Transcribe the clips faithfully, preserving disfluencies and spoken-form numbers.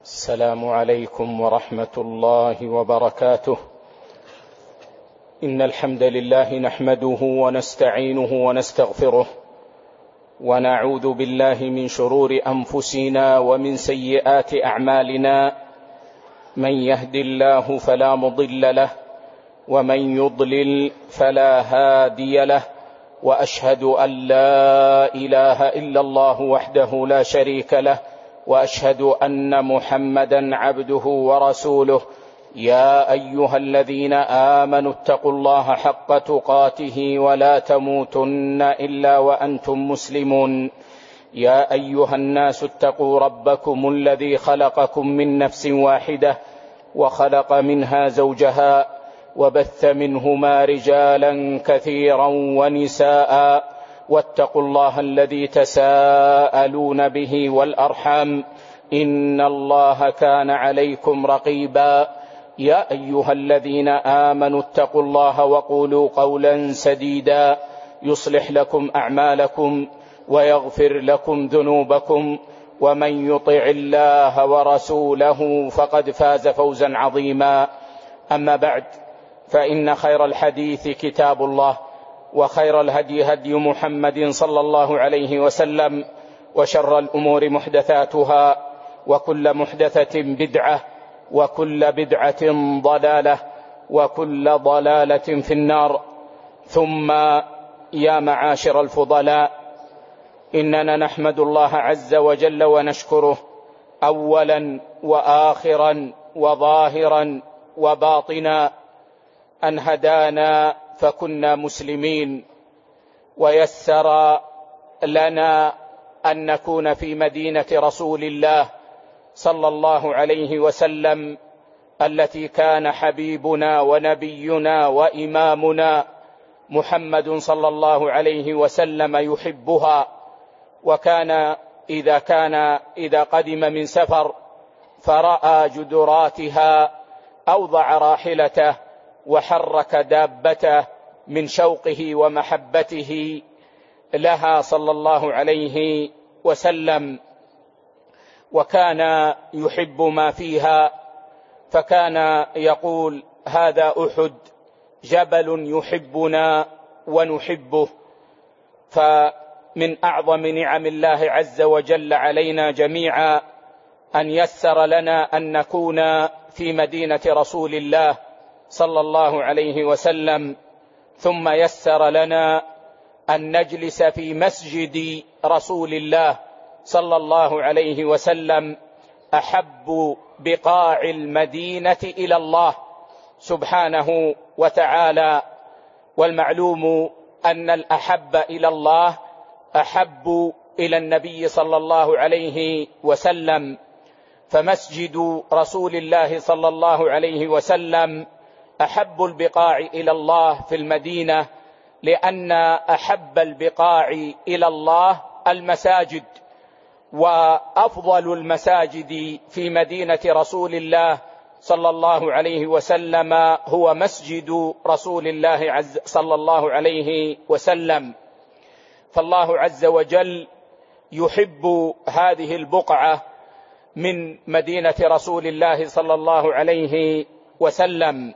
السلام عليكم ورحمة الله وبركاته. إن الحمد لله نحمده ونستعينه ونستغفره، ونعوذ بالله من شرور أنفسنا ومن سيئات أعمالنا. من يهد الله فلا مضل له، ومن يضلل فلا هادي له، وأشهد أن لا إله إلا الله وحده لا شريك له، وأشهد أن محمدا عبده ورسوله. يا أيها الذين آمنوا اتقوا الله حق تقاته ولا تموتن إلا وأنتم مسلمون. يا أيها الناس اتقوا ربكم الذي خلقكم من نفس واحدة، وخلق منها زوجها، وبث منهما رجالا كثيرا ونساء، واتقوا الله الذي تساءلون به والأرحام، إن الله كان عليكم رقيبا. يا أيها الذين آمنوا اتقوا الله وقولوا قولا سديدا يصلح لكم أعمالكم ويغفر لكم ذنوبكم، ومن يطع الله ورسوله فقد فاز فوزا عظيما. أما بعد، فإن خير الحديث كتاب الله، وخير الهدي هدي محمد صلى الله عليه وسلم، وشر الأمور محدثاتها، وكل محدثة بدعة، وكل بدعة ضلالة، وكل ضلالة في النار. ثم يا معاشر الفضلاء، إننا نحمد الله عز وجل ونشكره أولا وآخرا وظاهرا وباطنا أن هدانا فكنا مسلمين، ويسر لنا أن نكون في مدينة رسول الله صلى الله عليه وسلم، التي كان حبيبنا ونبينا وإمامنا محمد صلى الله عليه وسلم يحبها. وكان إذا كان إذا قدم من سفر فرأى جدراتها أوضع راحلته وحرك دابته من شوقه ومحبته لها صلى الله عليه وسلم، وكان يحب ما فيها، فكان يقول: هذا أحد جبل يحبنا ونحبه. فمن أعظم نعم الله عز وجل علينا جميعا أن يسر لنا أن نكون في مدينة رسول الله صلى الله عليه وسلم، ثم يسر لنا أن نجلس في مسجد رسول الله صلى الله عليه وسلم، أحب بقاع المدينة إلى الله سبحانه وتعالى. والمعلوم أن الأحب إلى الله أحب إلى النبي صلى الله عليه وسلم، فمسجد رسول الله صلى الله عليه وسلم أحب البقاع إلى الله في المدينة، لأن أحب البقاع إلى الله المساجد، وأفضل المساجد في مدينة رسول الله صلى الله عليه وسلم هو مسجد رسول الله عز صلى الله عليه وسلم. فالله عز وجل يحب هذه البقعة من مدينة رسول الله صلى الله عليه وسلم،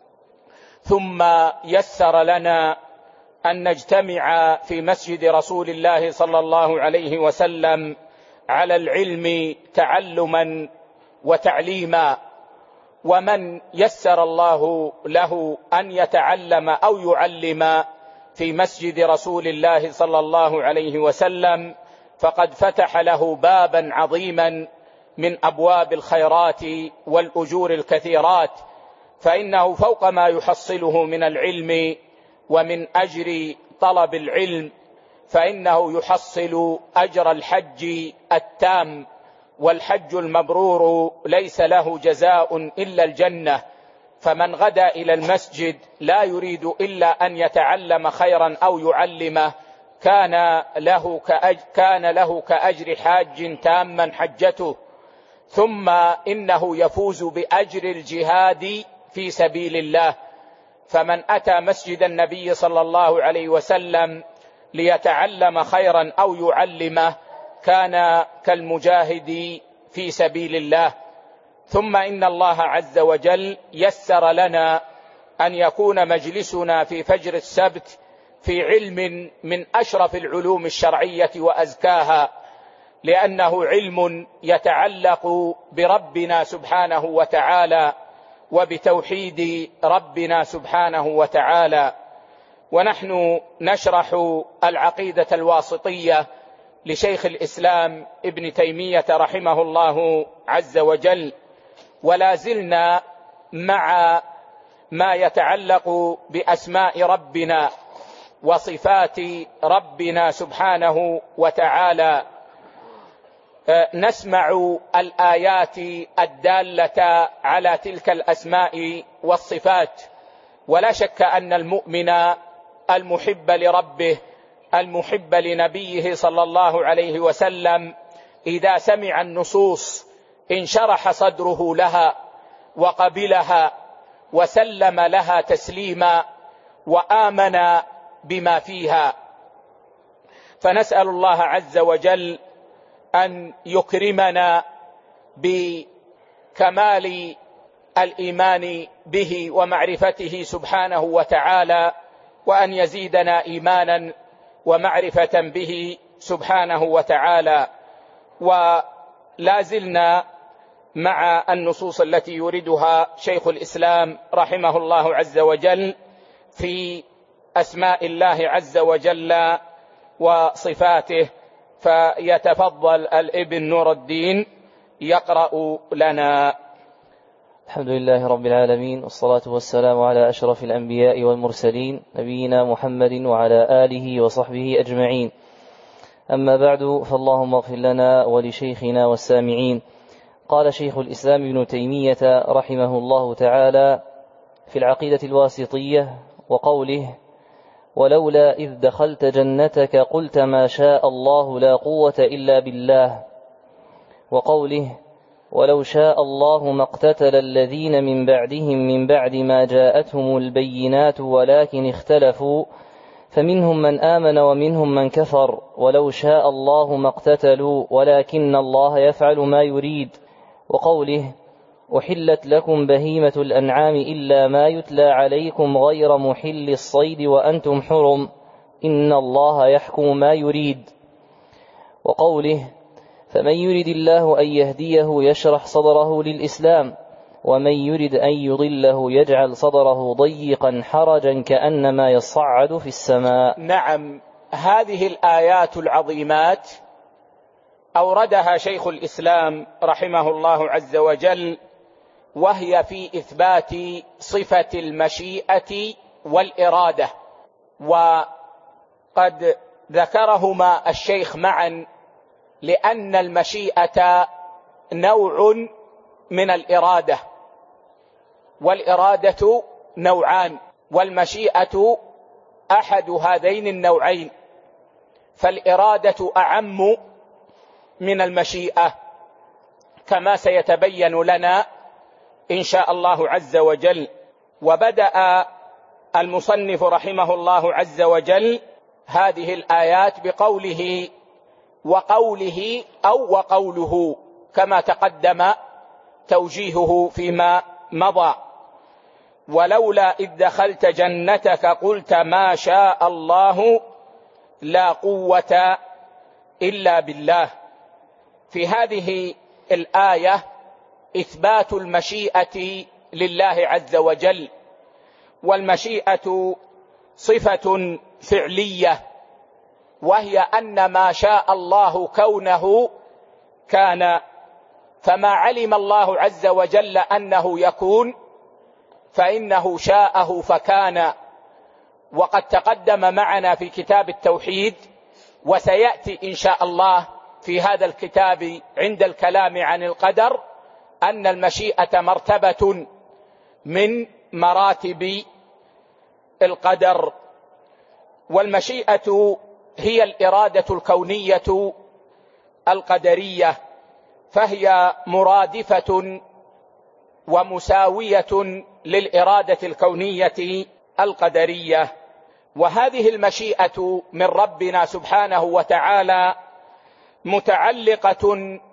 ثم يسر لنا أن نجتمع في مسجد رسول الله صلى الله عليه وسلم على العلم تعلما وتعليما. ومن يسر الله له أن يتعلم أو يعلم في مسجد رسول الله صلى الله عليه وسلم فقد فتح له بابا عظيما من أبواب الخيرات والأجور الكثيرات، فإنه فوق ما يحصله من العلم ومن أجر طلب العلم، فإنه يحصل أجر الحج التام، والحج المبرور ليس له جزاء إلا الجنة. فمن غدا إلى المسجد لا يريد إلا أن يتعلم خيرا أو يعلمه كان له كأجر, كان له كأجر حاج تاما حجته. ثم إنه يفوز بأجر الجهاد في سبيل الله. فمن أتى مسجد النبي صلى الله عليه وسلم ليتعلم خيرا أو يعلمه كان كالمجاهد في سبيل الله. ثم إن الله عز وجل يسر لنا أن يكون مجلسنا في فجر السبت في علم من أشرف العلوم الشرعية وأزكاها، لأنه علم يتعلق بربنا سبحانه وتعالى وبتوحيد ربنا سبحانه وتعالى. ونحن نشرح العقيدة الواسطية لشيخ الإسلام ابن تيمية رحمه الله عز وجل، ولا زلنا مع ما يتعلق بأسماء ربنا وصفات ربنا سبحانه وتعالى. نسمع الآيات الدالة على تلك الأسماء والصفات، ولا شك أن المؤمن المحب لربه المحب لنبيه صلى الله عليه وسلم إذا سمع النصوص انشرح صدره لها وقبلها وسلم لها تسليما وآمن بما فيها. فنسأل الله عز وجل أن يكرمنا بكمال الإيمان به ومعرفته سبحانه وتعالى، وأن يزيدنا إيمانا ومعرفة به سبحانه وتعالى. ولا زلنا مع النصوص التي يوردها شيخ الإسلام رحمه الله عز وجل في أسماء الله عز وجل وصفاته، فيتفضل الابن نور الدين يقرأ لنا. الحمد لله رب العالمين، والصلاة والسلام على أشرف الأنبياء والمرسلين نبينا محمد وعلى آله وصحبه أجمعين. أما بعد، فاللهم اغفر لنا ولشيخنا والسامعين. قال شيخ الإسلام ابن تيمية رحمه الله تعالى في العقيدة الواسطية وقوله: ولولا إذ دخلت جنتك قلت ما شاء الله لا قوة إلا بالله. وقوله: ولو شاء الله ما اقتتل الذين من بعدهم من بعد ما جاءتهم البينات ولكن اختلفوا فمنهم من آمن ومنهم من كفر ولو شاء الله ما اقتتلوا ولكن الله يفعل ما يريد. وقوله: أحلت لكم بهيمة الأنعام إلا ما يتلى عليكم غير محل الصيد وأنتم حرم إن الله يحكم ما يريد. وقوله: فمن يرد الله أن يهديه يشرح صدره للإسلام ومن يرد أن يضله يجعل صدره ضيقا حرجا كأنما يصعد في السماء. نعم، هذه الآيات العظيمات أوردها شيخ الإسلام رحمه الله عز وجل، وهي في إثبات صفة المشيئة والإرادة، وقد ذكرهما الشيخ معا لأن المشيئة نوع من الإرادة، والإرادة نوعان، والمشيئة أحد هذين النوعين، فالإرادة أعم من المشيئة كما سيتبين لنا إن شاء الله عز وجل. وبدأ المصنف رحمه الله عز وجل هذه الآيات بقوله وقوله أو وقوله، كما تقدم توجيهه فيما مضى. ولولا إذ دخلت جنتك قلت ما شاء الله لا قوة إلا بالله. في هذه الآية إثبات المشيئة لله عز وجل، والمشيئة صفة فعلية، وهي أن ما شاء الله كونه كان، فما علم الله عز وجل أنه يكون فإنه شاءه فكان. وقد تقدم معنا في كتاب التوحيد، وسيأتي إن شاء الله في هذا الكتاب عند الكلام عن القدر، أن المشيئة مرتبة من مراتب القدر. والمشيئة هي الإرادة الكونية القدرية، فهي مرادفة ومساوية للإرادة الكونية القدرية. وهذه المشيئة من ربنا سبحانه وتعالى متعلقة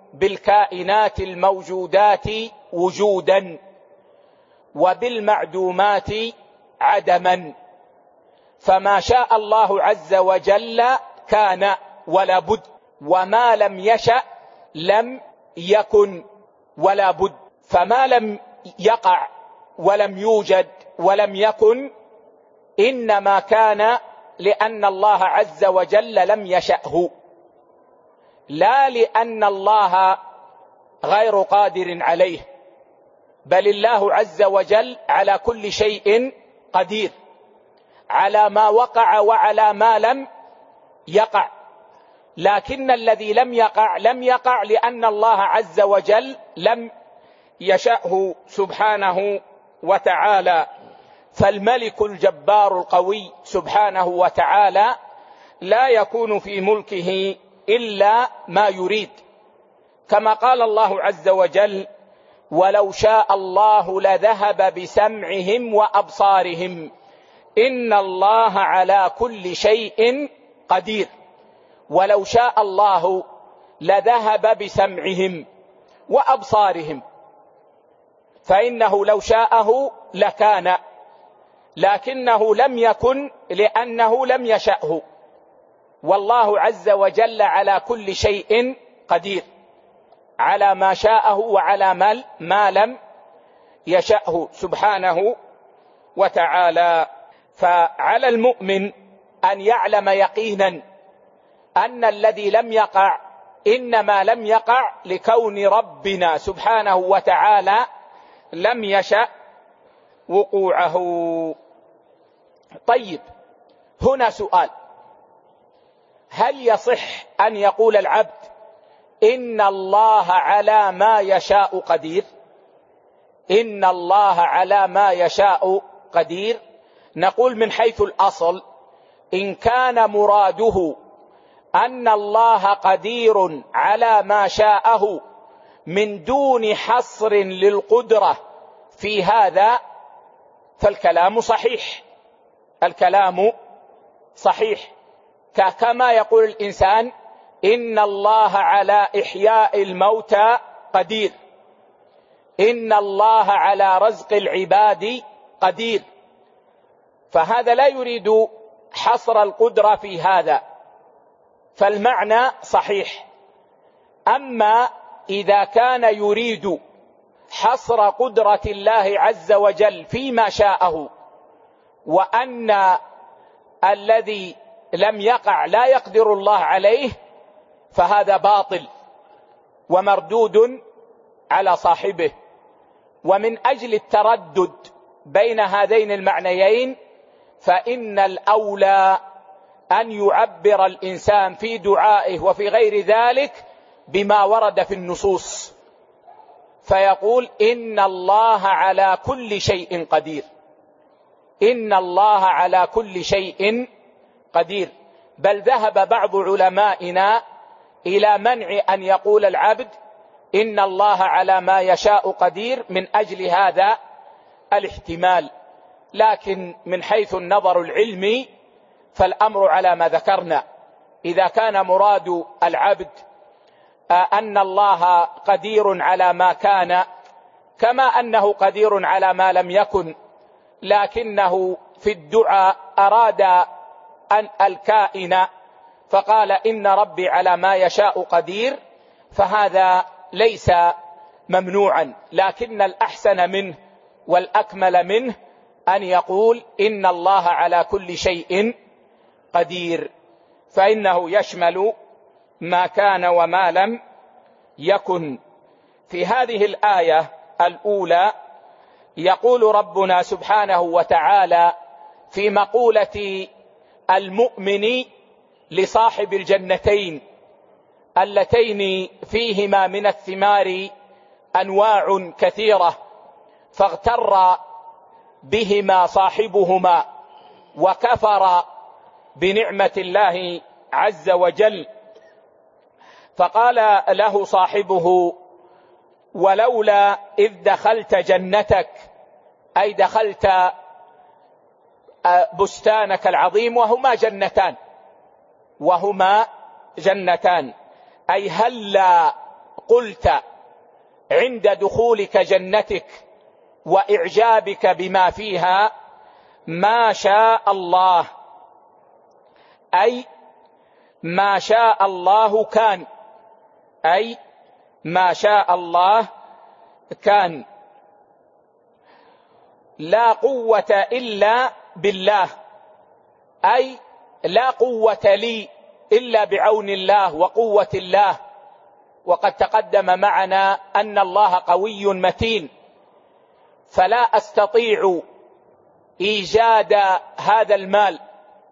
بالكائنات الموجودات وجودا وبالمعدومات عدما، فما شاء الله عز وجل كان ولا بد، وما لم يشأ لم يكن ولا بد. فما لم يقع ولم يوجد ولم يكن إنما كان لأن الله عز وجل لم يشأه، لا لأن الله غير قادر عليه، بل الله عز وجل على كل شيء قدير، على ما وقع وعلى ما لم يقع. لكن الذي لم يقع لم يقع لأن الله عز وجل لم يشأه سبحانه وتعالى. فالملك الجبار القوي سبحانه وتعالى لا يكون في ملكه إلا ما يريد، كما قال الله عز وجل: ولو شاء الله لذهب بسمعهم وأبصارهم إن الله على كل شيء قدير. ولو شاء الله لذهب بسمعهم وأبصارهم، فإنه لو شاءه لكان، لكنه لم يكن لأنه لم يشأه، والله عز وجل على كل شيء قدير، على ما شاءه وعلى ما لم يشأه سبحانه وتعالى. فعلى المؤمن أن يعلم يقينا أن الذي لم يقع إنما لم يقع لكون ربنا سبحانه وتعالى لم يشأ وقوعه. طيب، هنا سؤال: هل يصح أن يقول العبد إن الله على ما يشاء قدير؟ إن الله على ما يشاء قدير. نقول من حيث الأصل: إن كان مراده أن الله قدير على ما شاءه من دون حصر للقدرة في هذا فالكلام صحيح، الكلام صحيح. كما يقول الإنسان: إن الله على إحياء الموتى قدير، إن الله على رزق العباد قدير، فهذا لا يريد حصر القدرة في هذا، فالمعنى صحيح. أما إذا كان يريد حصر قدرة الله عز وجل فيما شاءه، وأن الذي لم يقع لا يقدر الله عليه، فهذا باطل ومردود على صاحبه. ومن أجل التردد بين هذين المعنيين فإن الأولى أن يعبر الإنسان في دعائه وفي غير ذلك بما ورد في النصوص، فيقول: إن الله على كل شيء قدير، إن الله على كل شيء قدير. بل ذهب بعض علمائنا إلى منع أن يقول العبد إن الله على ما يشاء قدير من أجل هذا الاحتمال. لكن من حيث النظر العلمي فالأمر على ما ذكرنا: إذا كان مراد العبد أن الله قدير على ما كان كما أنه قدير على ما لم يكن، لكنه في الدعاء أراد أن الكائن فقال إن ربي على ما يشاء قدير، فهذا ليس ممنوعا، لكن الأحسن منه والأكمل منه أن يقول إن الله على كل شيء قدير، فإنه يشمل ما كان وما لم يكن. في هذه الآية الأولى يقول ربنا سبحانه وتعالى في مقولة المؤمن لصاحب الجنتين اللتين فيهما من الثمار أنواع كثيرة، فاغتر بهما صاحبهما وكفر بنعمة الله عز وجل، فقال له صاحبه: ولولا إذ دخلت جنتك، أي دخلت بستانك العظيم، وهما جنتان وهما جنتان أي هلا قلت عند دخولك جنتك وإعجابك بما فيها ما شاء الله، أي ما شاء الله كان، أي ما شاء الله كان، لا قوة إلا بالله، أي لا قوة لي إلا بعون الله وقوة الله. وقد تقدم معنا أن الله قوي متين، فلا أستطيع إيجاد هذا المال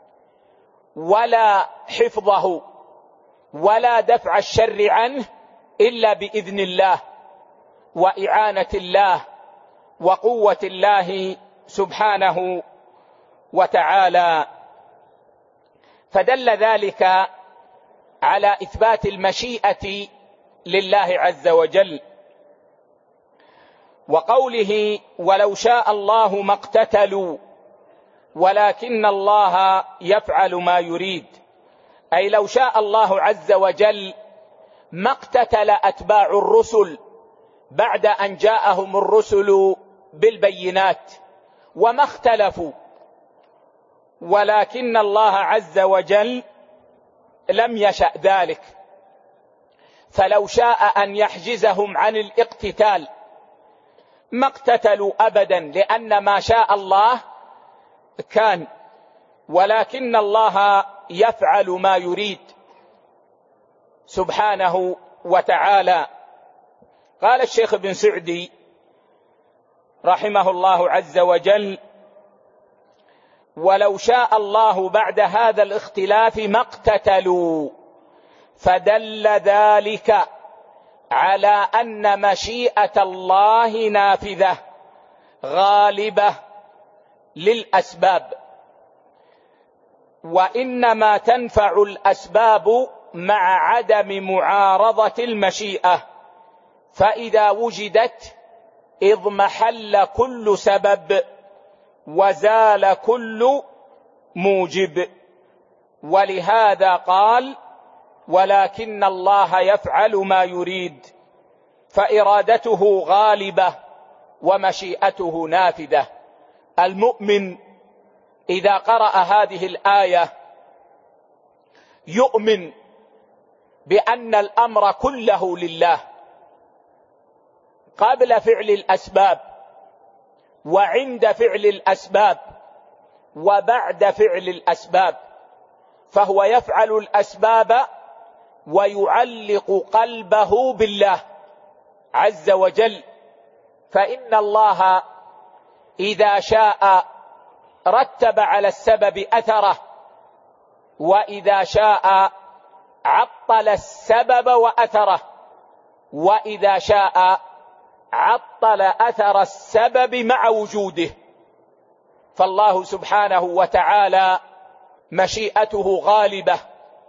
ولا حفظه ولا دفع الشر عنه إلا بإذن الله وإعانة الله وقوة الله سبحانه وتعالى. فدل ذلك على إثبات المشيئة لله عز وجل. وقوله ولو شاء الله ما اقتتلوا ولكن الله يفعل ما يريد، أي لو شاء الله عز وجل ما اقتتل أتباع الرسل بعد أن جاءهم الرسل بالبينات وما اختلفوا، ولكن الله عز وجل لم يشأ ذلك. فلو شاء أن يحجزهم عن الاقتتال ما اقتتلوا أبدا، لأن ما شاء الله كان، ولكن الله يفعل ما يريد سبحانه وتعالى. قال الشيخ ابن سعدي رحمه الله عز وجل: ولو شاء الله بعد هذا الاختلاف ما اقتتلوا، فدل ذلك على أن مشيئة الله نافذة غالبة للأسباب، وإنما تنفع الأسباب مع عدم معارضة المشيئة، فإذا وجدت اضمحل كل سبب وزال كل موجب. ولهذا قال: ولكن الله يفعل ما يريد، فإرادته غالبة ومشيئته نافذة. المؤمن إذا قرأ هذه الآية يؤمن بأن الأمر كله لله قبل فعل الأسباب وعند فعل الأسباب وبعد فعل الأسباب، فهو يفعل الأسباب ويعلق قلبه بالله عز وجل. فإن الله إذا شاء رتب على السبب أثره، وإذا شاء عطل السبب وأثره، وإذا شاء عطل أثر السبب مع وجوده. فالله سبحانه وتعالى مشيئته غالبة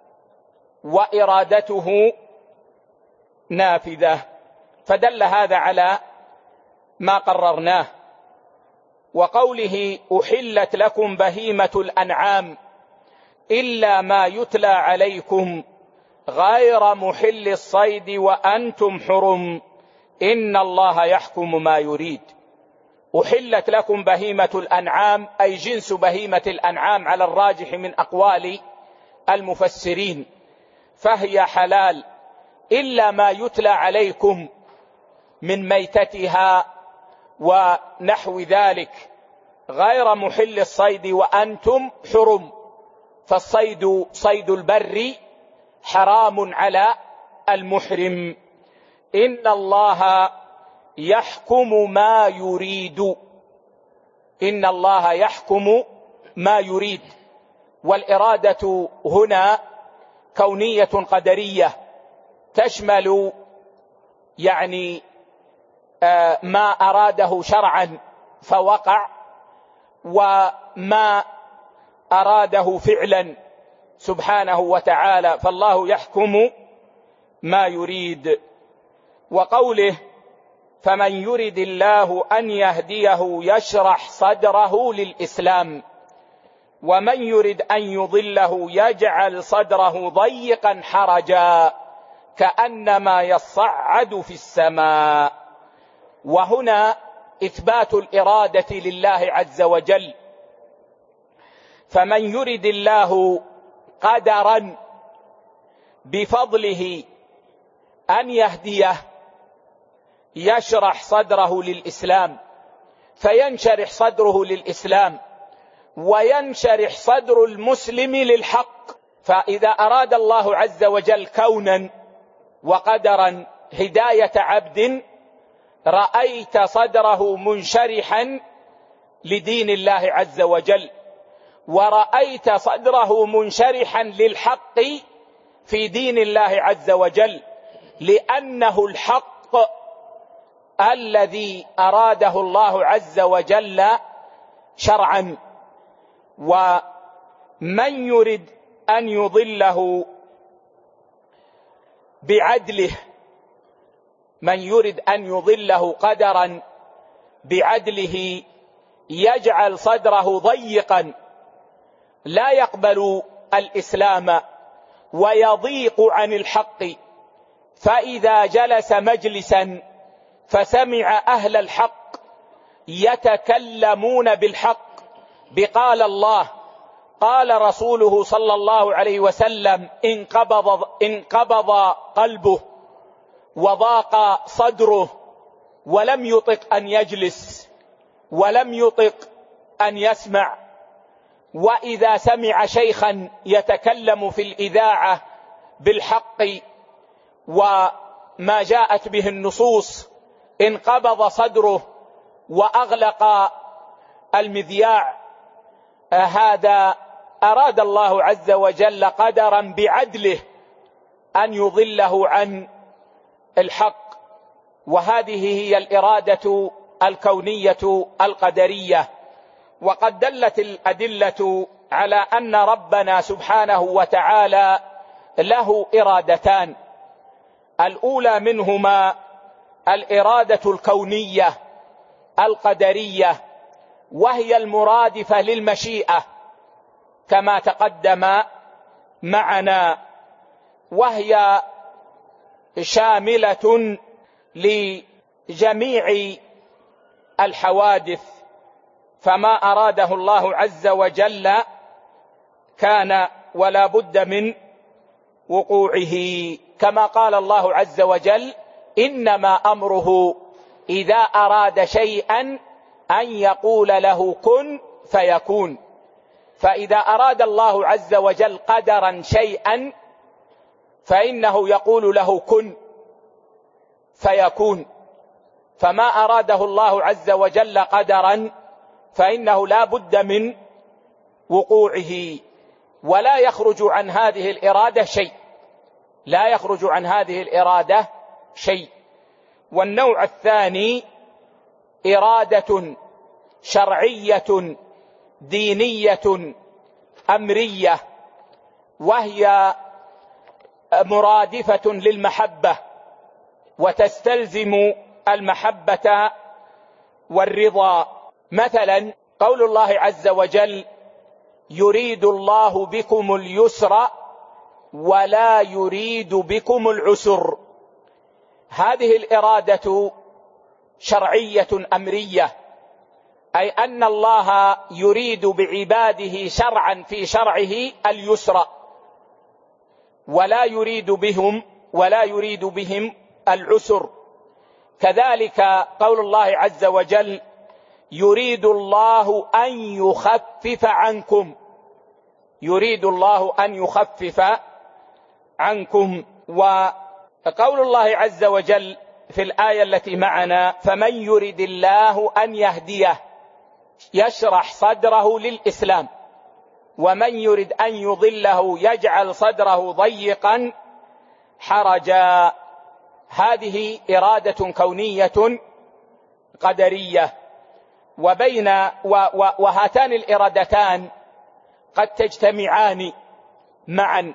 وإرادته نافذة، فدل هذا على ما قررناه. وقوله: أحلت لكم بهيمة الأنعام إلا ما يتلى عليكم غير محل الصيد وأنتم حرم إن الله يحكم ما يريد. أحلت لكم بهيمة الأنعام أي جنس بهيمة الأنعام على الراجح من أقوال المفسرين، فهي حلال إلا ما يتلى عليكم من ميتتها ونحو ذلك، غير محل الصيد وأنتم حرم، فالصيد صيد البر حرام على المحرم. إن الله يحكم ما يريد، إن الله يحكم ما يريد. والإرادة هنا كونية قدرية تشمل يعني ما أراده شرعا فوقع، وما أراده فعلا سبحانه وتعالى، فالله يحكم ما يريد. وقوله: فمن يرد الله أن يهديه يشرح صدره للإسلام ومن يرد أن يضله يجعل صدره ضيقا حرجا كأنما يصعد في السماء. وهنا إثبات الإرادة لله عز وجل. فمن يرد الله قدرا بفضله أن يهديه يشرح صدره للإسلام، فينشرح صدره للإسلام وينشرح صدر المسلم للحق. فإذا أراد الله عز وجل كونا وقدرا هداية عبد رأيت صدره منشرحا لدين الله عز وجل، ورأيت صدره منشرحا للحق في دين الله عز وجل، لأنه الحق الذي أراده الله عز وجل شرعا. ومن يرد أن يضله بعدله، من يرد أن يضله قدرا بعدله يجعل صدره ضيقا لا يقبل الإسلام ويضيق عن الحق. فإذا جلس مجلسا فسمع أهل الحق يتكلمون بالحق بقال الله قال رسوله صلى الله عليه وسلم انقبض, انقبض قلبه وضاق صدره ولم يطق أن يجلس ولم يطق أن يسمع. وإذا سمع شيخا يتكلم في الإذاعة بالحق وما جاءت به النصوص انقبض صدره وأغلق المذياع. هذا أراد الله عز وجل قدرا بعدله أن يضله عن الحق. وهذه هي الإرادة الكونية القدرية. وقد دلت الأدلة على أن ربنا سبحانه وتعالى له إرادتان. الأولى منهما الإرادة الكونية القدرية، وهي المرادفة للمشيئة كما تقدم معنا، وهي شاملة لجميع الحوادث، فما أراده الله عز وجل كان ولا بد من وقوعه، كما قال الله عز وجل إنما أمره إذا أراد شيئا أن يقول له كن فيكون. فإذا أراد الله عز وجل قدرا شيئا فإنه يقول له كن فيكون. فما أراده الله عز وجل قدرا فإنه لا بد من وقوعه، ولا يخرج عن هذه الإرادة شيء، لا يخرج عن هذه الإرادة شيء. والنوع الثاني إرادة شرعية دينية أمرية، وهي مرادفة للمحبة وتستلزم المحبة والرضا. مثلا قول الله عز وجل يريد الله بكم اليسر ولا يريد بكم العسر. هذه الإرادة شرعية أمرية، أي أن الله يريد بعباده شرعا في شرعه اليسر، ولا يريد بهم ولا يريد بهم العسر. كذلك قول الله عز وجل يريد الله أن يخفف عنكم، يريد الله أن يخفف عنكم. وقول الله عز وجل في الآية التي معنا فمن يرد الله أن يهديه يشرح صدره للإسلام، ومن يرد أن يضله يجعل صدره ضيقا حرجا. هذه إرادة كونية قدرية. وبين وهاتان الإرادتان قد تجتمعان معا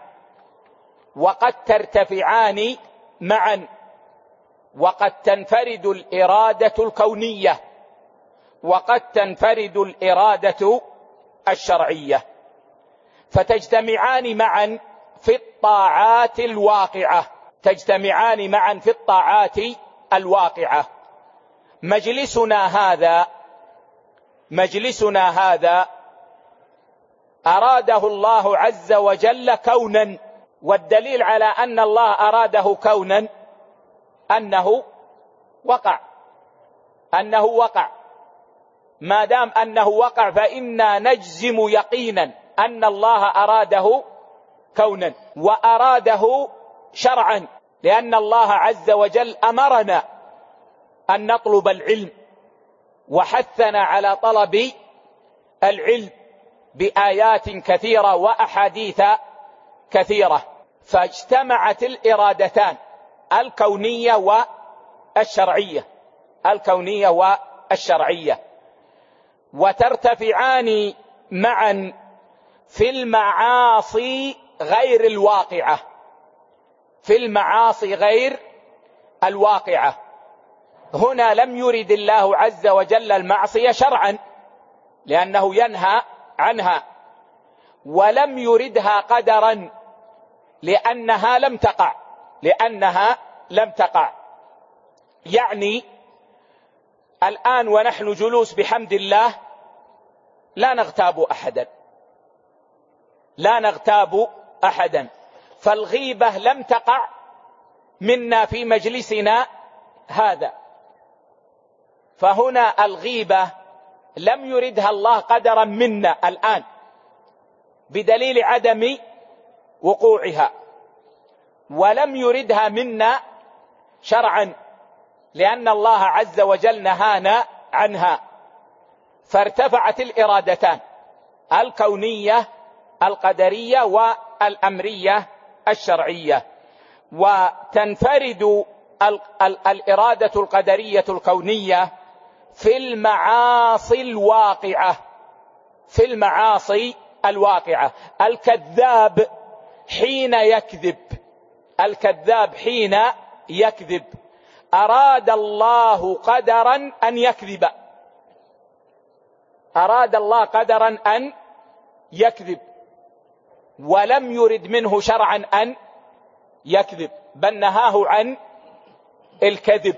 وقد ترتفعان معا، وقد تنفرد الإرادة الكونية وقد تنفرد الإرادة الشرعية، فتجتمعان معا في الطاعات الواقعة تجتمعان معا في الطاعات الواقعة. مجلسنا هذا مجلسنا هذا أراده الله عز وجل كونا، والدليل على أن الله أراده كونا أنه وقع أنه وقع ما دام أنه وقع فإنا نجزم يقينا أن الله أراده كونا وأراده شرعا، لأن الله عز وجل أمرنا أن نطلب العلم وحثنا على طلب العلم بآيات كثيرة وأحاديث كثيرة، فاجتمعت الإرادتان الكونية والشرعية الكونية والشرعية وترتفعان معا في المعاصي غير الواقعة في المعاصي غير الواقعة. هنا لم يرد الله عز وجل المعصية شرعا لأنه ينهى عنها، ولم يردها قدرا لأنها لم تقع لأنها لم تقع يعني الآن ونحن جلوس بحمد الله لا نغتاب أحدا لا نغتاب أحدا فالغيبة لم تقع منا في مجلسنا هذا، فهنا الغيبة لم يردها الله قدرا منا الآن بدليل عدم وقوعها، ولم يردها منا شرعا لأن الله عز وجل نهانا عنها، فارتفعت الإرادتان الكونية القدرية والأمرية الشرعية. وتنفرد الإرادة القدرية الكونية في المعاصي الواقعة في المعاصي الواقعة الكذاب حين يكذب الكذاب حين يكذب أراد الله قدرا أن يكذب أراد الله قدرا أن يكذب ولم يرد منه شرعا أن يكذب بل نهاه عن الكذب.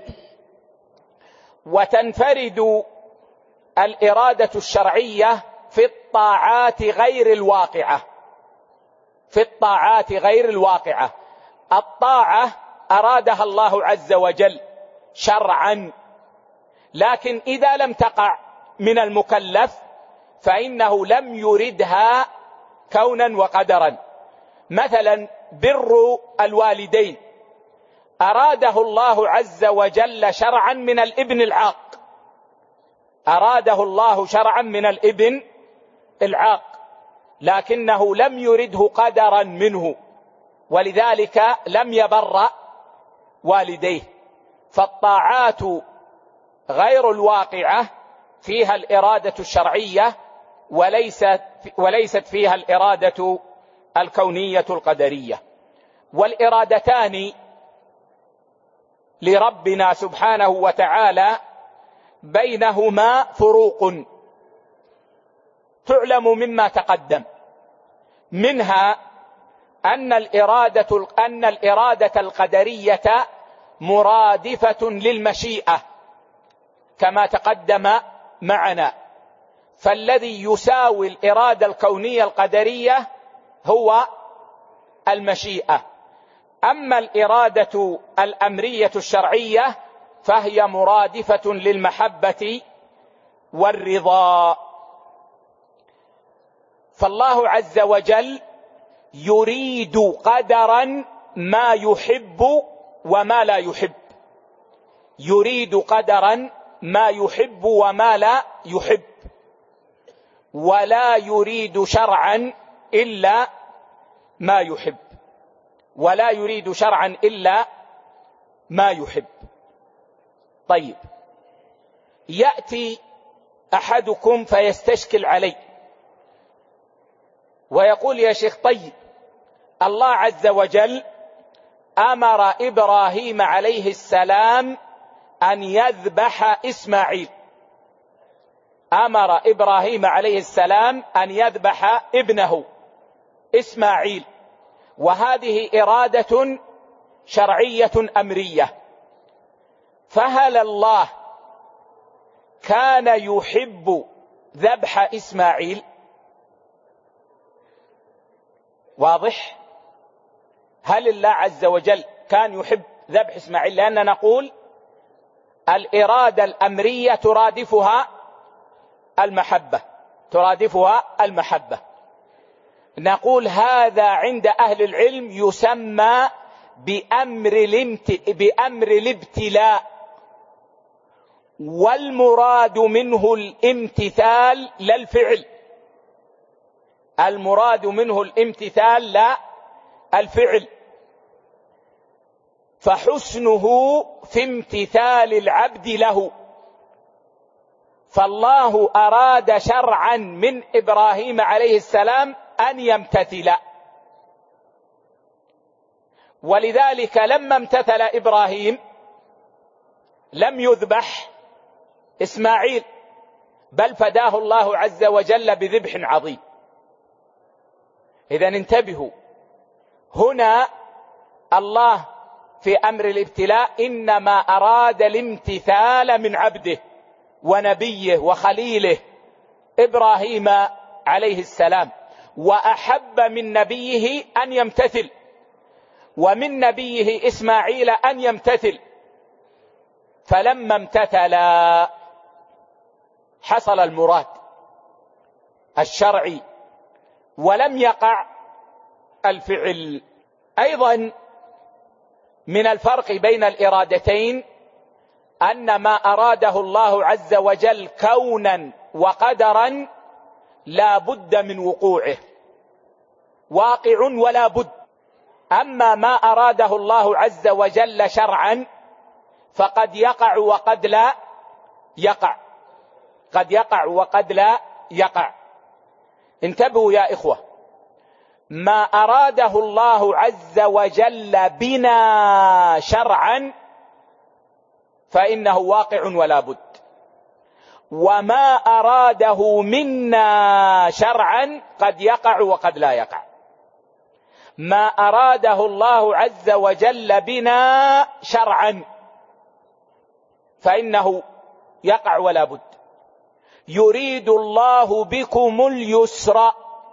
وتنفرد الإرادة الشرعية في الطاعات غير الواقعة في الطاعات غير الواقعة الطاعة أرادها الله عز وجل شرعا، لكن إذا لم تقع من المكلف فإنه لم يردها كونا وقدرا. مثلا بر الوالدين أراده الله عز وجل شرعا من الابن العاق أراده الله شرعا من الابن العاق لكنه لم يرده قدرا منه، ولذلك لم يبر والديه. فالطاعات غير الواقعة فيها الإرادة الشرعية وليست وليست فيها الإرادة الكونية القدرية. والإرادتان لربنا سبحانه وتعالى بينهما فروق تعلم مما تقدم، منها أن الإرادة أن الإرادة القدرية مرادفة للمشيئة كما تقدم معنا، فالذي يساوي الإرادة الكونية القدرية هو المشيئة. أما الإرادة الأمرية الشرعية فهي مرادفة للمحبة والرضا. فالله عز وجل يريد قدرا ما يحب وما لا يحب يريد قدرا ما يحب وما لا يحب ولا يريد شرعا إلا ما يحب ولا يريد شرعا إلا ما يحب. طيب، يأتي أحدكم فيستشكل علي ويقول يا شيخ طيب الله عز وجل أمر إبراهيم عليه السلام أن يذبح إسماعيل أمر إبراهيم عليه السلام أن يذبح ابنه إسماعيل، وهذه إرادة شرعية أمرية. فهل الله كان يحب ذبح إسماعيل؟ واضح؟ هل الله عز وجل كان يحب ذبح إسماعيل؟ لأننا نقول الإرادة الأمرية ترادفها المحبة، ترادفها المحبة. نقول هذا عند أهل العلم يسمى بأمر الامت... بأمر الابتلاء، والمراد منه الامتثال لا الفعل. المراد منه الامتثال لا الفعل. فحسنه في امتثال العبد له. فالله أراد شرعا من إبراهيم عليه السلام أن يمتثل، ولذلك لما امتثل إبراهيم لم يذبح إسماعيل، بل فداه الله عز وجل بذبح عظيم. إذن انتبهوا، هنا الله في أمر الابتلاء إنما أراد الامتثال من عبده ونبيه وخليله إبراهيم عليه السلام، وأحب من نبيه أن يمتثل، ومن نبيه إسماعيل أن يمتثل. فلما امتثل حصل المراد الشرعي ولم يقع الفعل. أيضا من الفرق بين الإرادتين أن ما أراده الله عز وجل كونا وقدرا لا بد من وقوعه، واقع ولا بد. أما ما أراده الله عز وجل شرعا فقد يقع وقد لا يقع، قد يقع وقد لا يقع. انتبهوا يا إخوة، ما أراده الله عز وجل بنا شرعا فإنه واقع ولا بد، وما أراده منا شرعا قد يقع وقد لا يقع. ما أراده الله عز وجل بنا شرعا فإنه يقع ولا بد. يريد الله بكم اليسر،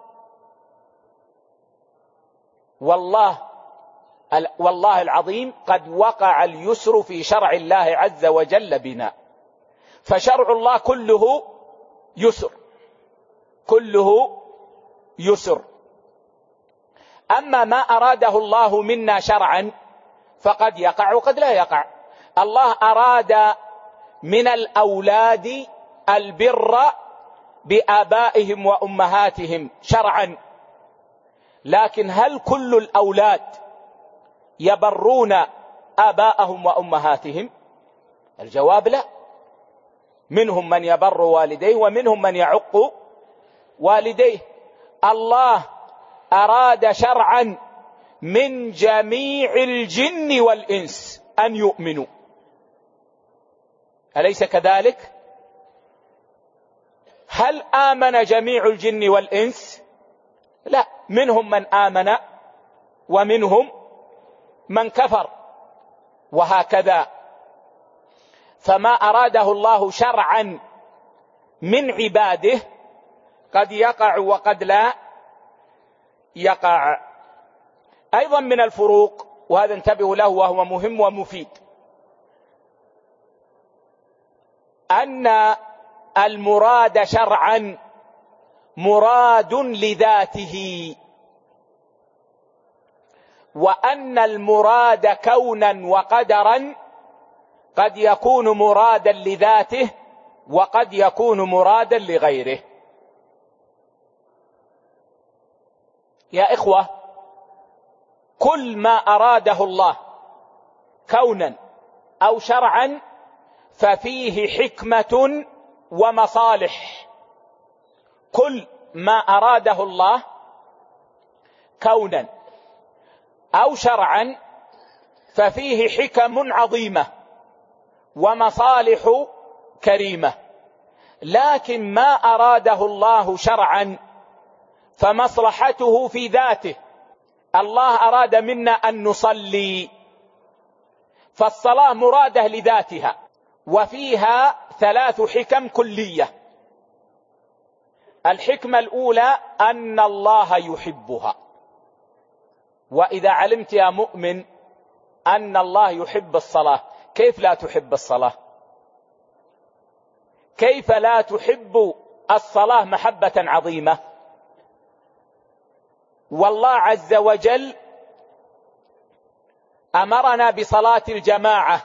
والله والله العظيم قد وقع اليسر في شرع الله عز وجل بنا. فشرع الله كله يسر، كله يسر. أما ما أراده الله منا شرعا فقد يقع وقد لا يقع. الله أراد من الأولاد البر بآبائهم وأمهاتهم شرعا، لكن هل كل الأولاد يبرون آباءهم وأمهاتهم؟ الجواب لا. منهم من يبر والديه ومنهم من يعق والديه. الله أراد شرعا من جميع الجن والإنس أن يؤمنوا، أليس كذلك؟ هل آمن جميع الجن والإنس؟ لا، منهم من آمن ومنهم من كفر، وهكذا. فما أراده الله شرعا من عباده قد يقع وقد لا يقع. أيضا من الفروق، وهذا انتبهوا له وهو مهم ومفيد، أن المراد شرعا مراد لذاته، وأن المراد كونا وقدرا قد يكون مرادا لذاته وقد يكون مرادا لغيره. يا إخوة، كل ما أراده الله كونا أو شرعا ففيه حكمة ومصالح. كل ما أراده الله كونا أو شرعا ففيه حكم عظيمة ومصالح كريمة. لكن ما أراده الله شرعا فمصلحته في ذاته. الله أراد منا أن نصلي فالصلاة مرادة لذاتها، وفيها ثلاث حكم كلية. الحكمة الأولى أن الله يحبها، وإذا علمت يا مؤمن أن الله يحب الصلاة، كيف لا تحب الصلاة؟ كيف لا تحب الصلاة محبة عظيمة؟ والله عز وجل أمرنا بصلاة الجماعة،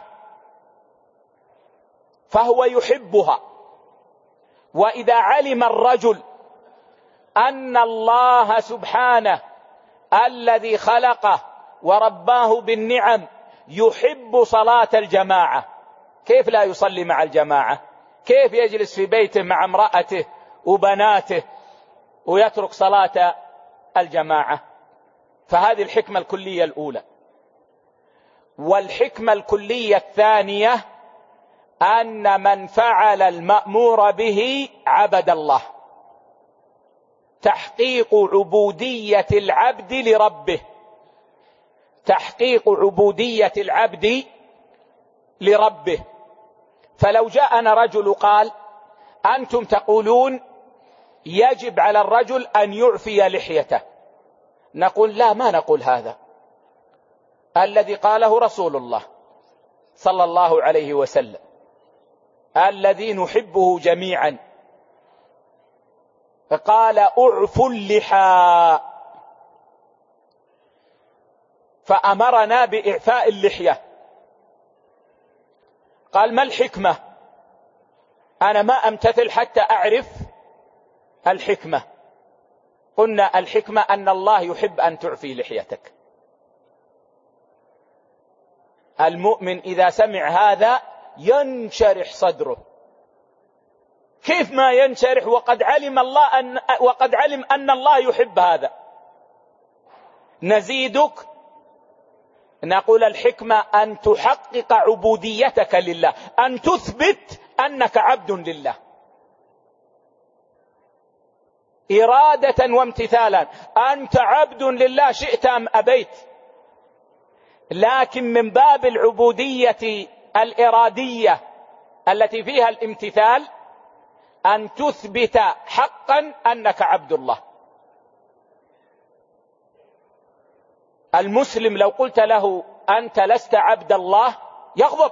فهو يحبها. وإذا علم الرجل أن الله سبحانه الذي خلقه ورباه بالنعم يحب صلاة الجماعة، كيف لا يصلي مع الجماعة؟ كيف يجلس في بيته مع امرأته وبناته ويترك صلاة الجماعة؟ فهذه الحكمة الكلية الأولى. والحكمة الكلية الثانية أن من فعل المأمور به عبد الله، تحقيق عبودية العبد لربه، تحقيق عبودية العبد لربه. فلو جاءنا رجل قال أنتم تقولون يجب على الرجل أن يعفي لحيته، نقول لا، ما نقول هذا، الذي قاله رسول الله صلى الله عليه وسلم الذي نحبه جميعا، فقال اعفوا اللحى، فأمرنا بإعفاء اللحية. قال ما الحكمة؟ أنا ما أمتثل حتى أعرف الحكمة. قلنا الحكمة أن الله يحب أن تعفي لحيتك. المؤمن إذا سمع هذا ينشرح صدره. كيف ما ينشرح وقد علم الله أن وقد علم أن الله يحب هذا؟ نزيدك نقول الحكمة أن تحقق عبوديتك لله، أن تثبت أنك عبد لله إرادة وامتثالا. أنت عبد لله شئت أم أبيت، لكن من باب العبودية الإرادية التي فيها الامتثال أن تثبت حقا أنك عبد الله. المسلم لو قلت له أنت لست عبد الله يغضب،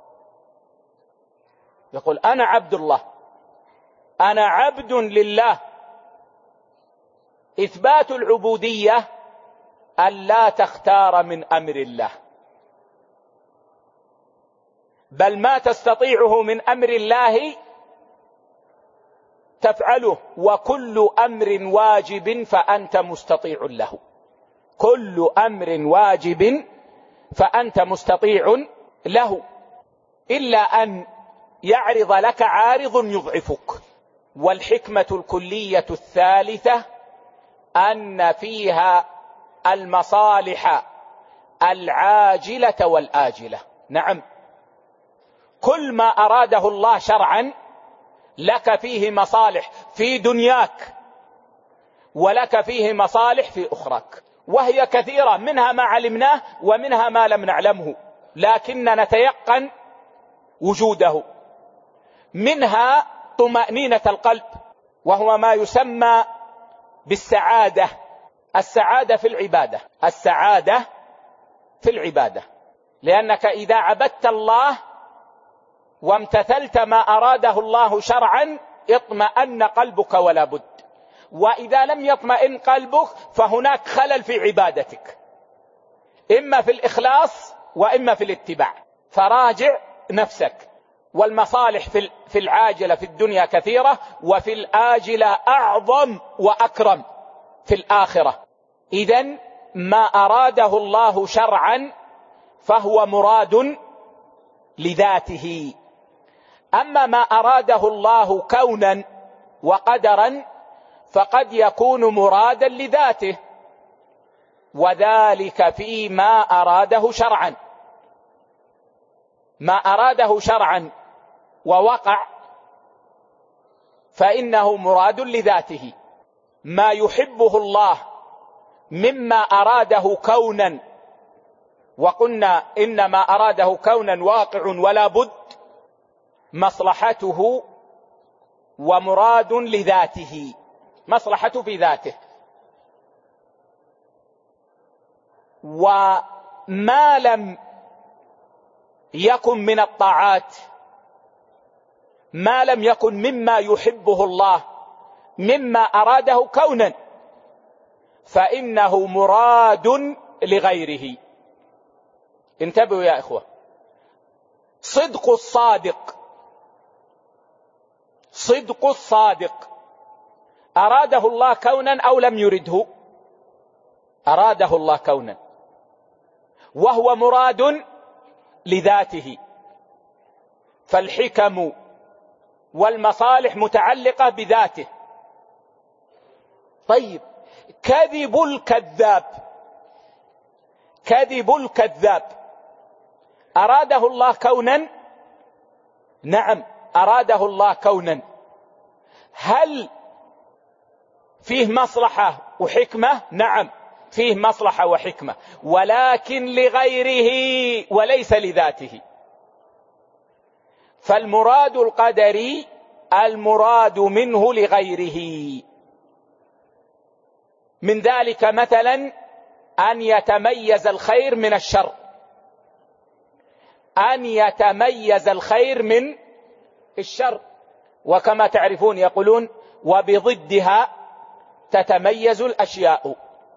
يقول أنا عبد الله، أنا عبد لله. إثبات العبودية أن لا تختار من أمر الله، بل ما تستطيعه من أمر الله تفعله، وكل أمر واجب فأنت مستطيع له، كل أمر واجب فأنت مستطيع له، إلا أن يعرض لك عارض يضعفك. والحكمة الكلية الثالثة أن فيها المصالح العاجلة والآجلة. نعم، كل ما أراده الله شرعا لك فيه مصالح في دنياك ولك فيه مصالح في أخراك، وهي كثيرة، منها ما علمناه ومنها ما لم نعلمه لكن نتيقن وجوده. منها طمأنينة القلب، وهو ما يسمى بالسعادة. السعادة في العبادة، السعادة في العبادة، لأنك إذا عبدت الله وامتثلت ما أراده الله شرعا اطمأن قلبك ولا بد، وإذا لم يطمئن قلبك فهناك خلل في عبادتك، إما في الإخلاص وإما في الاتباع. فراجع نفسك. والمصالح في العاجلة في الدنيا كثيرة، وفي الآجلة أعظم وأكرم في الآخرة. إذن ما أراده الله شرعا فهو مراد لذاته، أما ما أراده الله كونا وقدرا فقد يكون مرادا لذاته، وذلك فيما أراده شرعا. ما أراده شرعا ووقع فإنه مراد لذاته، ما يحبه الله مما أراده كونا وقلنا إنما أراده كونا واقع ولا بد، مصلحته ومراد لذاته، مصلحته في ذاته. وما لم يكن من الطاعات، ما لم يكن مما يحبه الله مما أراده كونا، فإنه مراد لغيره. انتبهوا يا إخوة، صدق الصادق، صدق الصادق أراده الله كونا أو لم يرده؟ أراده الله كونا، وهو مراد لذاته، فالحكم والمصالح متعلقة بذاته. طيب، كذب الكذاب، كذب الكذاب أراده الله كونا؟ نعم أراده الله كونا. هل فيه مصلحة وحكمة؟ نعم فيه مصلحة وحكمة، ولكن لغيره وليس لذاته. فالمراد القدري المراد منه لغيره. من ذلك مثلا أن يتميز الخير من الشر، أن يتميز الخير من الشر، وكما تعرفون يقولون وبضدها تتميز الأشياء.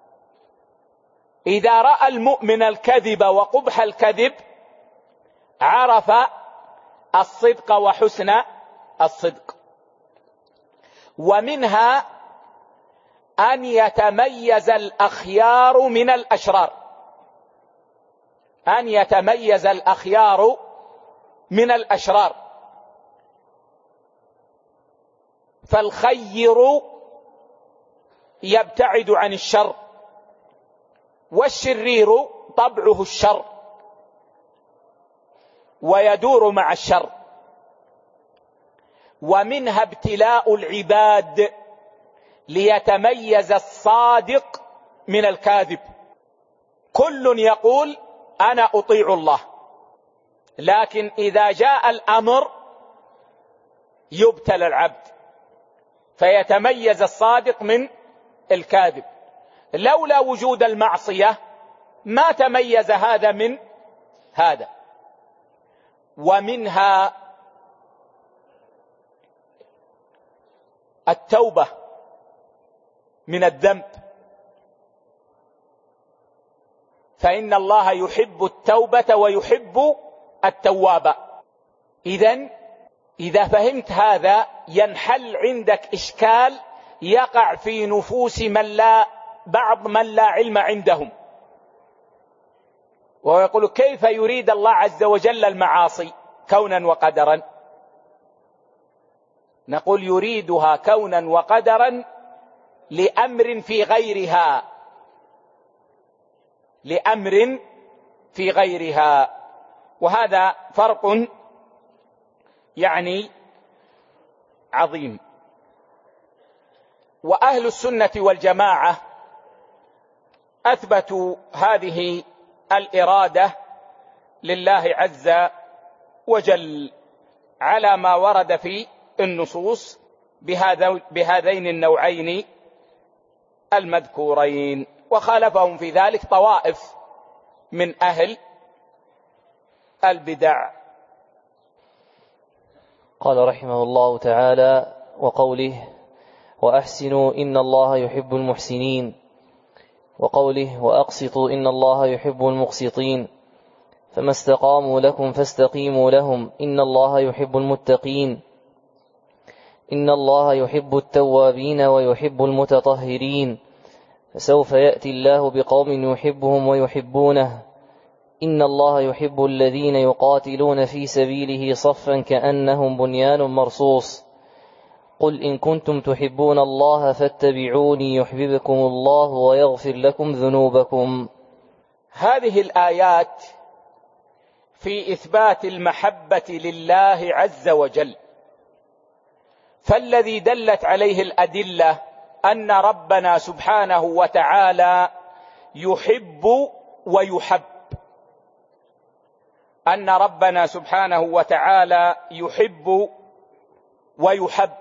إذا رأى المؤمن الكذب وقبح الكذب عرف الصدق وحسن الصدق. ومنها أن يتميز الأخيار من الأشرار، أن يتميز الأخيار من الأشرار. فالخير يبتعد عن الشر، والشرير طبعه الشر ويدور مع الشر. ومنها ابتلاء العباد ليتميز الصادق من الكاذب. كل يقول أنا أطيع الله، لكن إذا جاء الأمر يبتلى العبد فيتميز الصادق من الكاذب. لولا وجود المعصية ما تميز هذا من هذا. ومنها التوبة من الذنب، فإن الله يحب التوبة ويحب التواب. إذن إذا فهمت هذا ينحل عندك إشكال يقع في نفوس من لا بعض من لا علم عندهم، ويقول كيف يريد الله عز وجل المعاصي كونا وقدرا؟ نقول يريدها كونا وقدرا لأمر في غيرها، لأمر في غيرها. وهذا فرق يعني عظيم. وأهل السنة والجماعة أثبتوا هذه الإرادة لله عز وجل على ما ورد في النصوص بهذين النوعين المذكورين. وخالفهم في ذلك طوائف من أهل البدع. قال رحمه الله تعالى: وقوله وأحسنوا إن الله يحب المحسنين، وقوله وأقسطوا إن الله يحب المقسطين، فما استقاموا لكم فاستقيموا لهم إن الله يحب المتقين، إن الله يحب التوابين ويحب المتطهرين، فسوف يأتي الله بقوم يحبهم ويحبونه، إن الله يحب الذين يقاتلون في سبيله صفا كأنهم بنيان مرصوص، قل إن كنتم تحبون الله فاتبعوني يحببكم الله ويغفر لكم ذنوبكم. هذه الآيات في إثبات المحبة لله عز وجل، فالذي دلت عليه الأدلة أن ربنا سبحانه وتعالى يحب ويحب، أن ربنا سبحانه وتعالى يحب ويحب،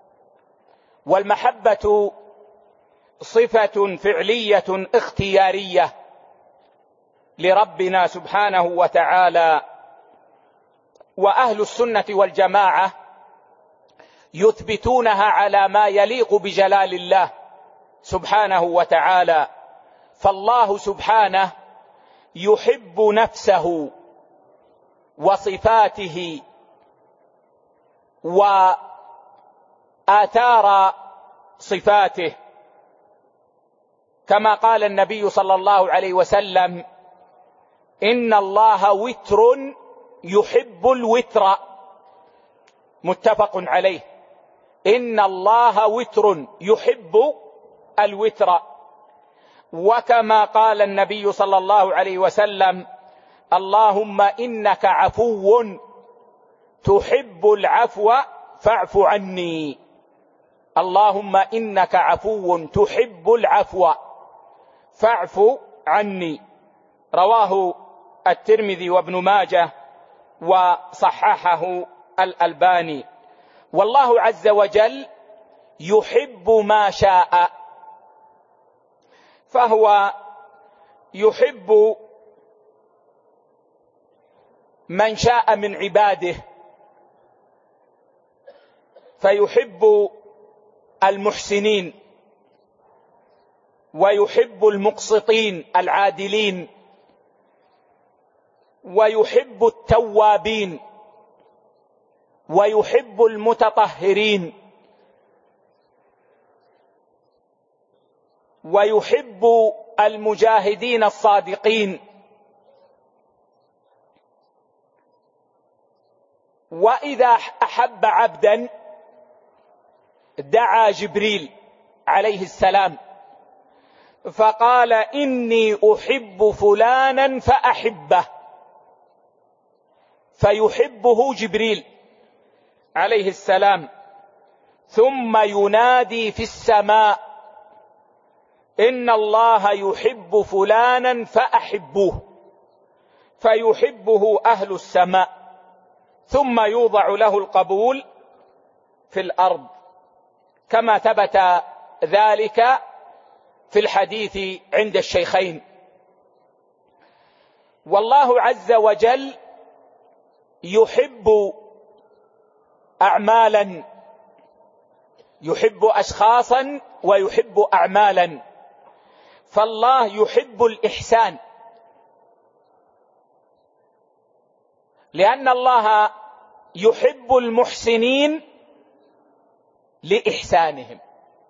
والمحبة صفة فعلية اختيارية لربنا سبحانه وتعالى. وأهل السنة والجماعة يثبتونها على ما يليق بجلال الله سبحانه وتعالى. فالله سبحانه يحب نفسه وصفاته وآثار صفاته، كما قال النبي صلى الله عليه وسلم: إن الله وتر يحب الوتر، متفق عليه. إن الله وتر يحب الوتر. وكما قال النبي صلى الله عليه وسلم: اللهم إنك عفو تحب العفو فاعف عني. اللهم إنك عفو تحب العفو فاعف عني. رواه الترمذي وابن ماجه وصححه الألباني. والله عز وجل يحب ما شاء، فهو يحب من شاء من عباده، فيحب المحسنين ويحب المقسطين العادلين ويحب التوابين ويحب المتطهرين ويحب المجاهدين الصادقين. وإذا أحب عبدا دعا جبريل عليه السلام فقال: إني أحب فلانا فأحبه، فيحبه جبريل عليه السلام، ثم ينادي في السماء: إن الله يحب فلانا فأحبوه، فيحبه أهل السماء، ثم يوضع له القبول في الأرض، كما ثبت ذلك في الحديث عند الشيخين. والله عز وجل يحب أعمالا، يحب أشخاصا ويحب أعمالا. فالله يحب الإحسان، لأن الله يحب المحسنين لإحسانهم،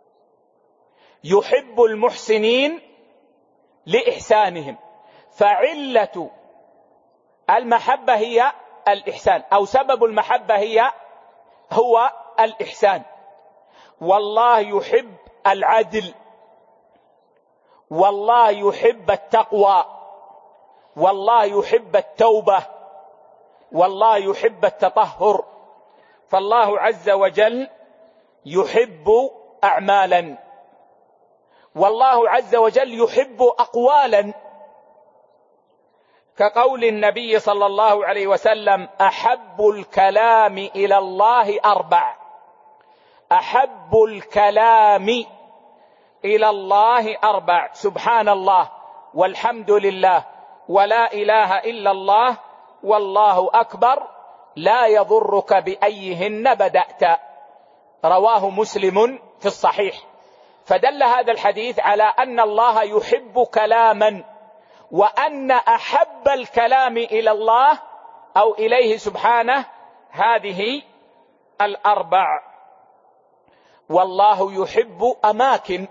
يحب المحسنين لإحسانهم. فعلة المحبة هي الإحسان، أو سبب المحبة هي هو الإحسان. والله يحب العدل، والله يحب التقوى، والله يحب التوبة، والله يحب التطهر. فالله عز وجل يحب أعمالا، والله عز وجل يحب أقوالا، كقول النبي صلى الله عليه وسلم: أحب الكلام إلى الله أربع. أحب الكلام إلى الله أربع: سبحان الله، والحمد لله، ولا إله إلا الله، والله أكبر، لا يضرك بأيهن بدأت. رواه مسلم في الصحيح. فدل هذا الحديث على أن الله يحب كلاما، وأن أحب الكلام إلى الله أو إليه سبحانه هذه الأربع. والله يحب أماكن،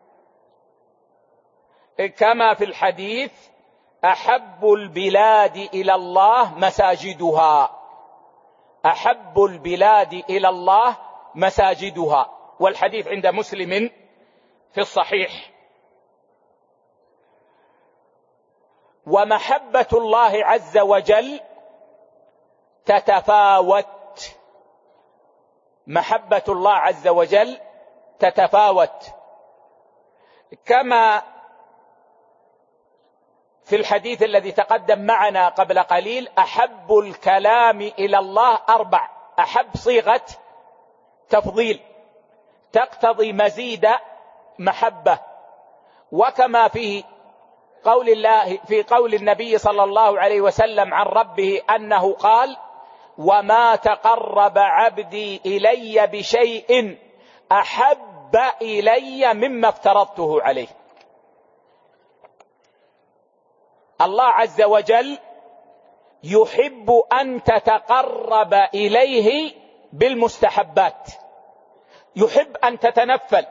كما في الحديث: أحب البلاد إلى الله مساجدها. أحب البلاد إلى الله مساجدها، والحديث عند مسلم في الصحيح. ومحبة الله عز وجل تتفاوت، محبة الله عز وجل تتفاوت، كما في الحديث الذي تقدم معنا قبل قليل: أحب الكلام إلى الله أربع. أحب صيغة تفضيل تقتضي مزيد محبة، وكما في قول الله في قول النبي صلى الله عليه وسلم عن ربه أنه قال: وما تقرب عبدي إلي بشيء أحب إلي مما افترضته عليه. الله عز وجل يحب أن تتقرب إليه بالمستحبات، يحب أن تتنفل،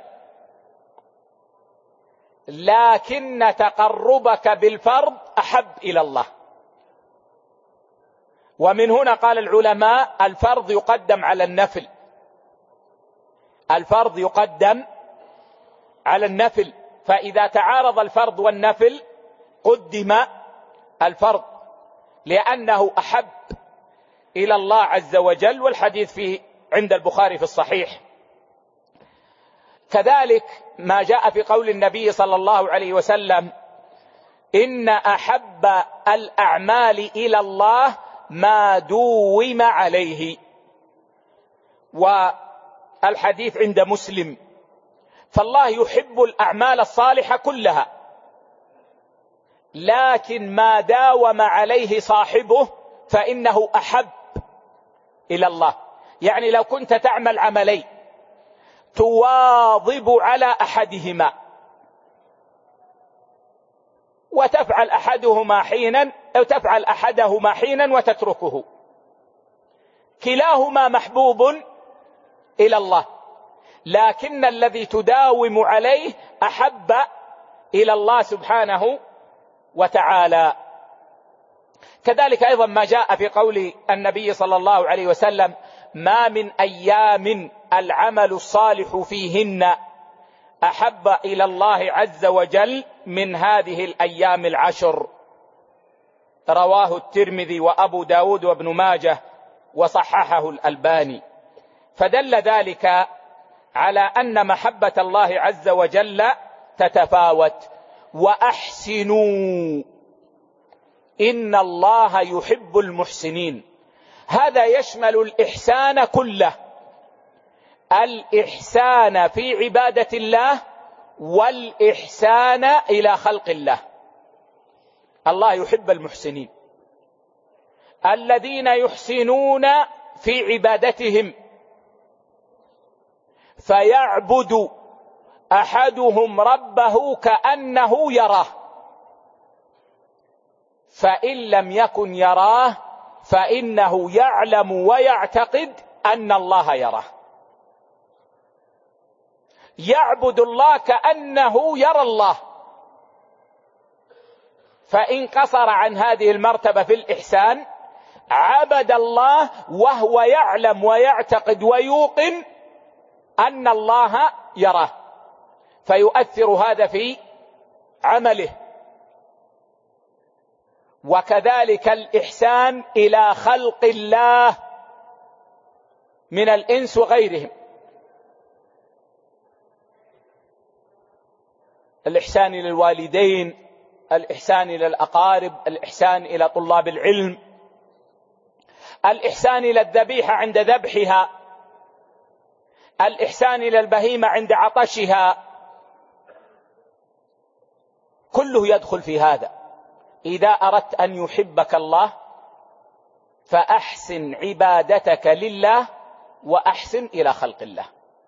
لكن تقربك بالفرض أحب إلى الله. ومن هنا قال العلماء: الفرض يقدم على النفل، الفرض يقدم على النفل، فإذا تعارض الفرض والنفل قدم الفرض لأنه أحب إلى الله عز وجل، والحديث فيه عند البخاري في الصحيح. كذلك ما جاء في قول النبي صلى الله عليه وسلم: إن أحب الأعمال إلى الله ما دوم عليه، والحديث عند مسلم. فالله يحب الأعمال الصالحة كلها، لكن ما داوم عليه صاحبه فإنه أحب إلى الله. يعني لو كنت تعمل عملين تواظب على أحدهما وتفعل أحدهما حينا أو تفعل أحدهما حينا وتتركه، كلاهما محبوب إلى الله، لكن الذي تداوم عليه أحب إلى الله سبحانه وتعالى. كذلك أيضا ما جاء في قول النبي صلى الله عليه وسلم: ما من أيام العمل الصالح فيهن أحب إلى الله عز وجل من هذه الأيام العشر. رواه الترمذي وأبو داود وابن ماجه وصححه الألباني. فدل ذلك على أن محبة الله عز وجل تتفاوت. وأحسنوا إن الله يحب المحسنين، هذا يشمل الإحسان كله، الإحسان في عبادة الله والإحسان إلى خلق الله. الله يحب المحسنين الذين يحسنون في عبادتهم، فيعبد أحدهم ربه كأنه يراه، فإن لم يكن يراه فإنه يعلم ويعتقد أن الله يراه. يعبد الله كأنه يرى الله، فإن قصر عن هذه المرتبة في الإحسان عبد الله وهو يعلم ويعتقد ويوقن أن الله يراه، فيؤثر هذا في عمله. وكذلك الإحسان إلى خلق الله من الإنس وغيرهم، الإحسان إلى الوالدين، الإحسان إلى الأقارب، الإحسان إلى طلاب العلم، الإحسان إلى الذبيحة عند ذبحها، الإحسان إلى البهيمة عند عطشها، كله يدخل في هذا. إذا أردت أن يحبك الله فأحسن عبادتك لله وأحسن إلى خلق الله.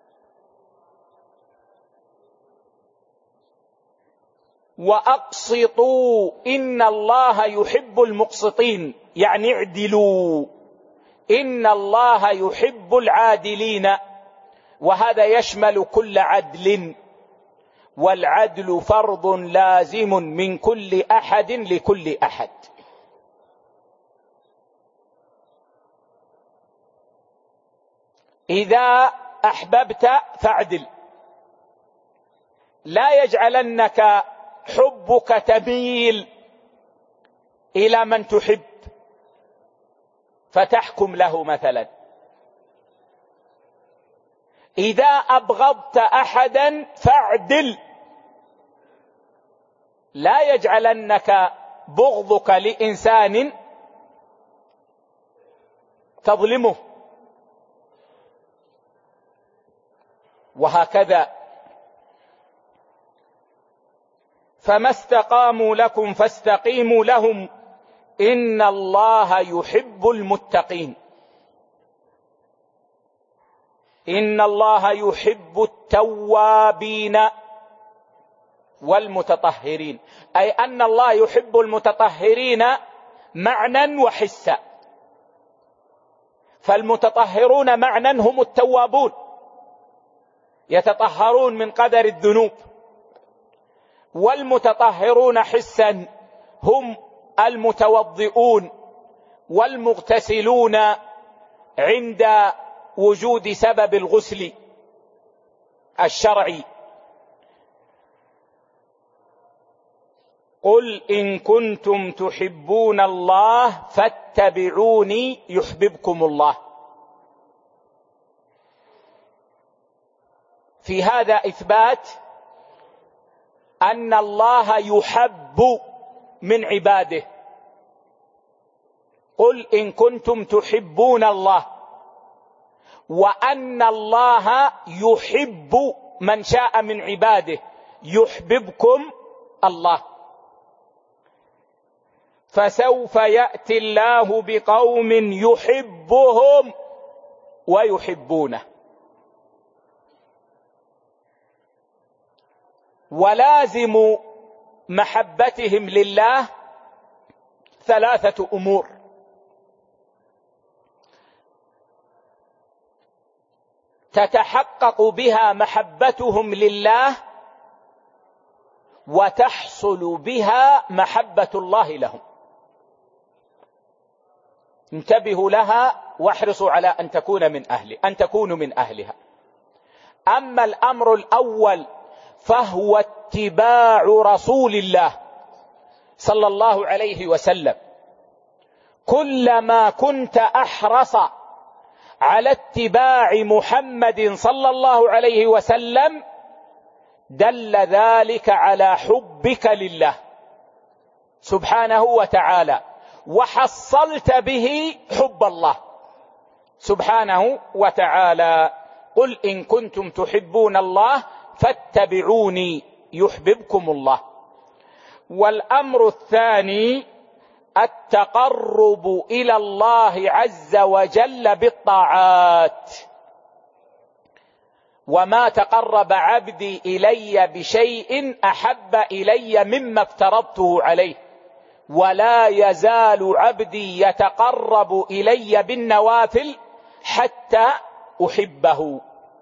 وأقسطوا إن الله يحب المقسطين، يعني اعدلوا، إن الله يحب العادلين، وهذا يشمل كل عدل، والعدل فرض لازم من كل أحد لكل أحد. إذا أحببت فاعدل، لا يجعلنك حبك تميل إلى من تحب فتحكم له مثلا. إذا أبغضت أحدا فاعدل، لا يجعلنك بغضك لإنسان تظلمه، وهكذا. فما استقاموا لكم فاستقيموا لهم إن الله يحب المتقين. إن الله يحب التوابين والمتطهرين، أي أن الله يحب المتطهرين معنى وحسا. فالمتطهرون معنى هم التوابون، يتطهرون من قدر الذنوب، والمتطهرون حسا هم المتوضئون والمغتسلون عند وجود سبب الغسل الشرعي. قل إن كنتم تحبون الله فاتبعوني يحببكم الله. في هذا إثبات أن الله يحب من عباده. قل إن كنتم تحبون الله، وأن الله يحب من شاء من عباده، يحببكم الله. فسوف يأتي الله بقوم يحبهم ويحبونه. ولازم محبتهم لله ثلاثة أمور: تتحقق بها محبتهم لله، وتحصل بها محبة الله لهم. انتبهوا لها واحرصوا على أن تكون من أهل أن تكونوا من أهلها. أما الأمر الأول فهو اتباع رسول الله صلى الله عليه وسلم. كلما كنت أحرص على اتباع محمد صلى الله عليه وسلم دل ذلك على حبك لله سبحانه وتعالى، وحصلت به حب الله سبحانه وتعالى. قل إن كنتم تحبون الله فاتبعوني يحببكم الله. والأمر الثاني التقرب إلى الله عز وجل بالطاعات. وما تقرب عبدي إلي بشيء أحب إلي مما افترضته عليه، ولا يزال عبدي يتقرب إلي بالنوافل حتى أحبه.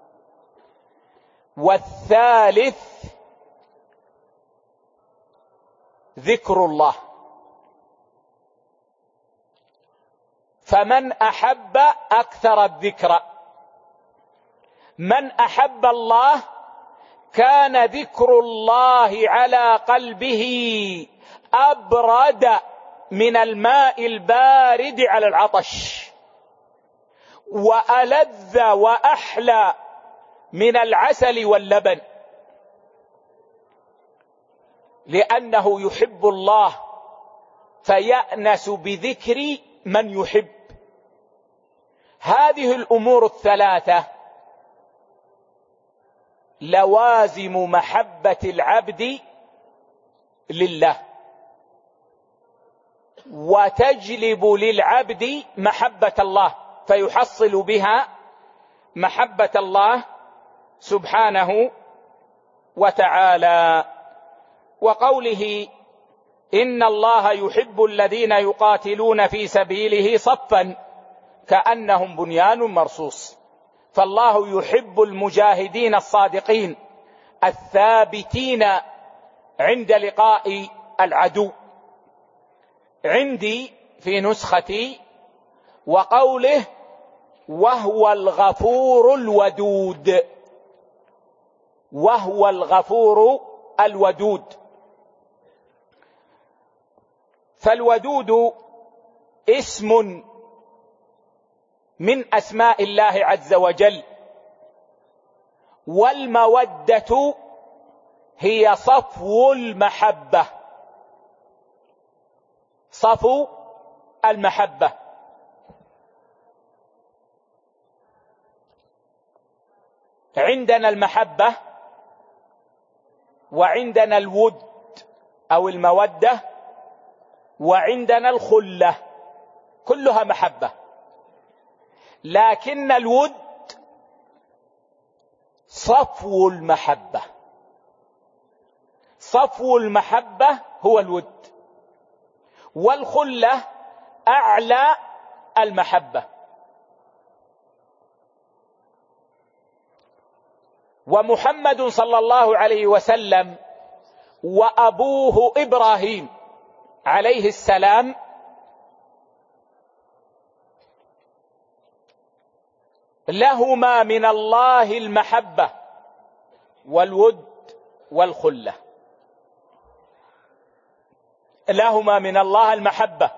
والثالث ذكر الله. فمن أحب أكثر الذكر. من أحب الله كان ذكر الله على قلبه أبرد من الماء البارد على العطش، وألذ وأحلى من العسل واللبن، لأنه يحب الله فيأنس بذكر من يحب. هذه الأمور الثلاثة لوازم محبة العبد لله، وتجلب للعبد محبة الله، فيحصل بها محبة الله سبحانه وتعالى. وقوله إن الله يحب الذين يقاتلون في سبيله صفا كأنهم بنيان مرصوص. فالله يحب المجاهدين الصادقين الثابتين عند لقاء العدو. عندي في نسختي وقوله وهو الغفور الودود، وهو الغفور الودود. فالودود اسم من أسماء الله عز وجل، والمودة هي صفو المحبة. صفو المحبة. عندنا المحبة وعندنا الود أو المودة وعندنا الخلة، كلها محبة، لكن الود صفو المحبة. صفو المحبة هو الود، والخلة أعلى المحبة. ومحمد صلى الله عليه وسلم وأبوه إبراهيم عليه السلام لهما من الله المحبة والود والخلة. لهما من الله المحبة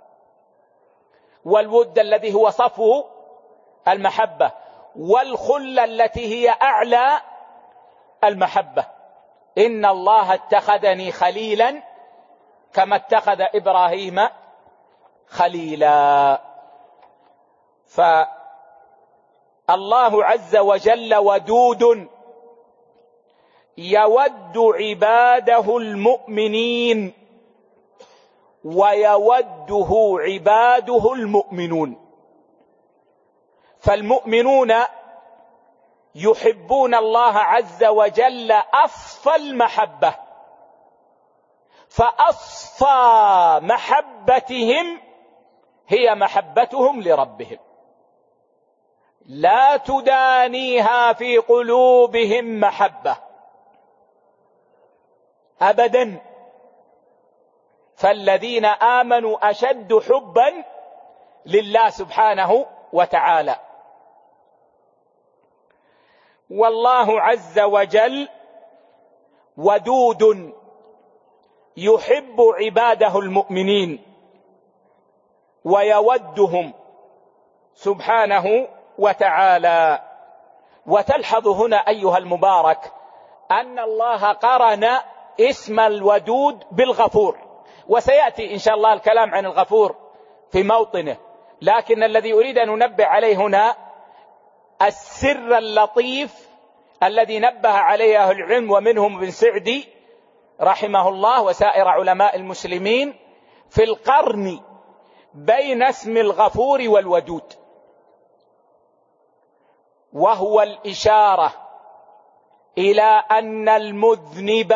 والود الذي هو صفو المحبة، والخلة التي هي أعلى المحبة. إن الله اتخذني خليلا كما اتخذ إبراهيم خليلا. فالله عز وجل ودود يود عباده المؤمنين ويوده عباده المؤمنون. فالمؤمنون يحبون الله عز وجل أصفى المحبة، فأصفى محبتهم هي محبتهم لربهم، لا تدانيها في قلوبهم محبة أبدا. فالذين آمنوا أشد حبا لله سبحانه وتعالى. والله عز وجل ودود يحب عباده المؤمنين ويودهم سبحانه وتعالى. وتلحظ هنا أيها المبارك أن الله قرن اسم الودود بالغفور، وسيأتي إن شاء الله الكلام عن الغفور في موطنه، لكن الذي أريد أن ننبه عليه هنا السر اللطيف الذي نبه عليه أهل العلم، ومنهم ابن سعدي رحمه الله وسائر علماء المسلمين، في القرن بين اسم الغفور والودود، وهو الإشارة إلى أن المذنب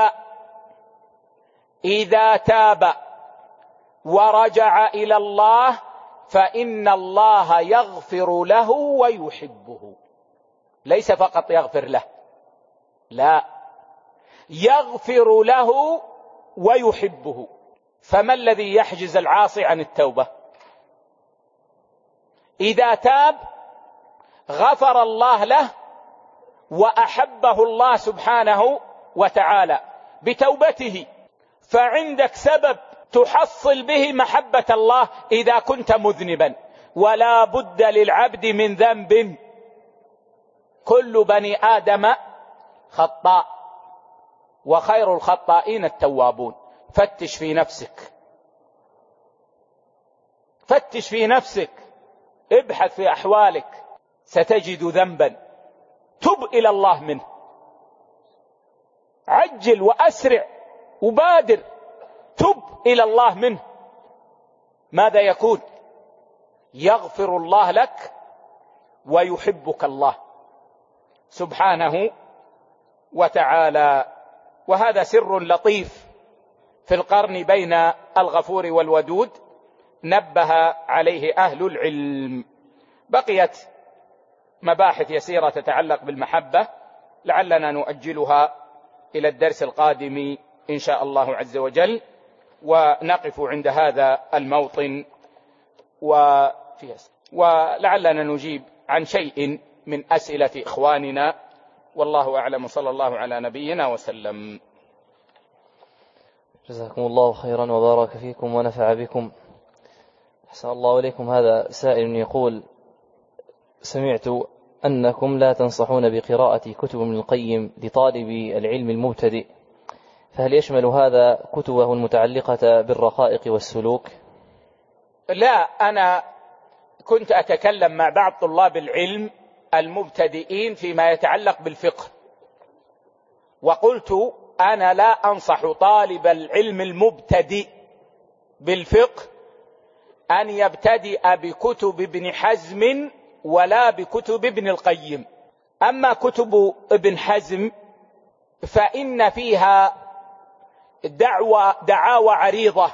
إذا تاب ورجع إلى الله فإن الله يغفر له ويحبه. ليس فقط يغفر له، لا، يغفر له ويحبه. فما الذي يحجز العاصي عن التوبة؟ إذا تاب غفر الله له وأحبه الله سبحانه وتعالى بتوبته. فعندك سبب تحصل به محبة الله إذا كنت مذنبا، ولا بد للعبد من ذنب، كل بني آدم خطاء وخير الخطائين التوابون. فتش في نفسك، فتش في نفسك، ابحث في أحوالك، ستجد ذنبا، تب إلى الله منه، عجل وأسرع وبادر، تب إلى الله منه. ماذا يكون؟ يغفر الله لك ويحبك الله سبحانه وتعالى. وهذا سر لطيف في القرن بين الغفور والودود نبه عليه أهل العلم. بقيت مباحث يسيرة تتعلق بالمحبة لعلنا نؤجلها إلى الدرس القادم إن شاء الله عز وجل، ونقف عند هذا الموطن ولعلنا نجيب عن شيء من أسئلة إخواننا، والله أعلم. صلى الله على نبينا وسلم. جزاكم الله خيرا وبارك فيكم ونفع بكم. أحسن الله إليكم. هذا سائل يقول: سمعت أنكم لا تنصحون بقراءة كتب ابن القيم لطالب العلم المبتدئ، فهل يشمل هذا كتبه المتعلقة بالرقائق والسلوك؟ لا، أنا كنت أتكلم مع بعض طلاب العلم المبتدئين فيما يتعلق بالفقه، وقلت أنا لا أنصح طالب العلم المبتدئ بالفقه أن يبتدئ بكتب ابن حزم ولا بكتب ابن القيم. أما كتب ابن حزم فإن فيها دعوى دعاوى عريضة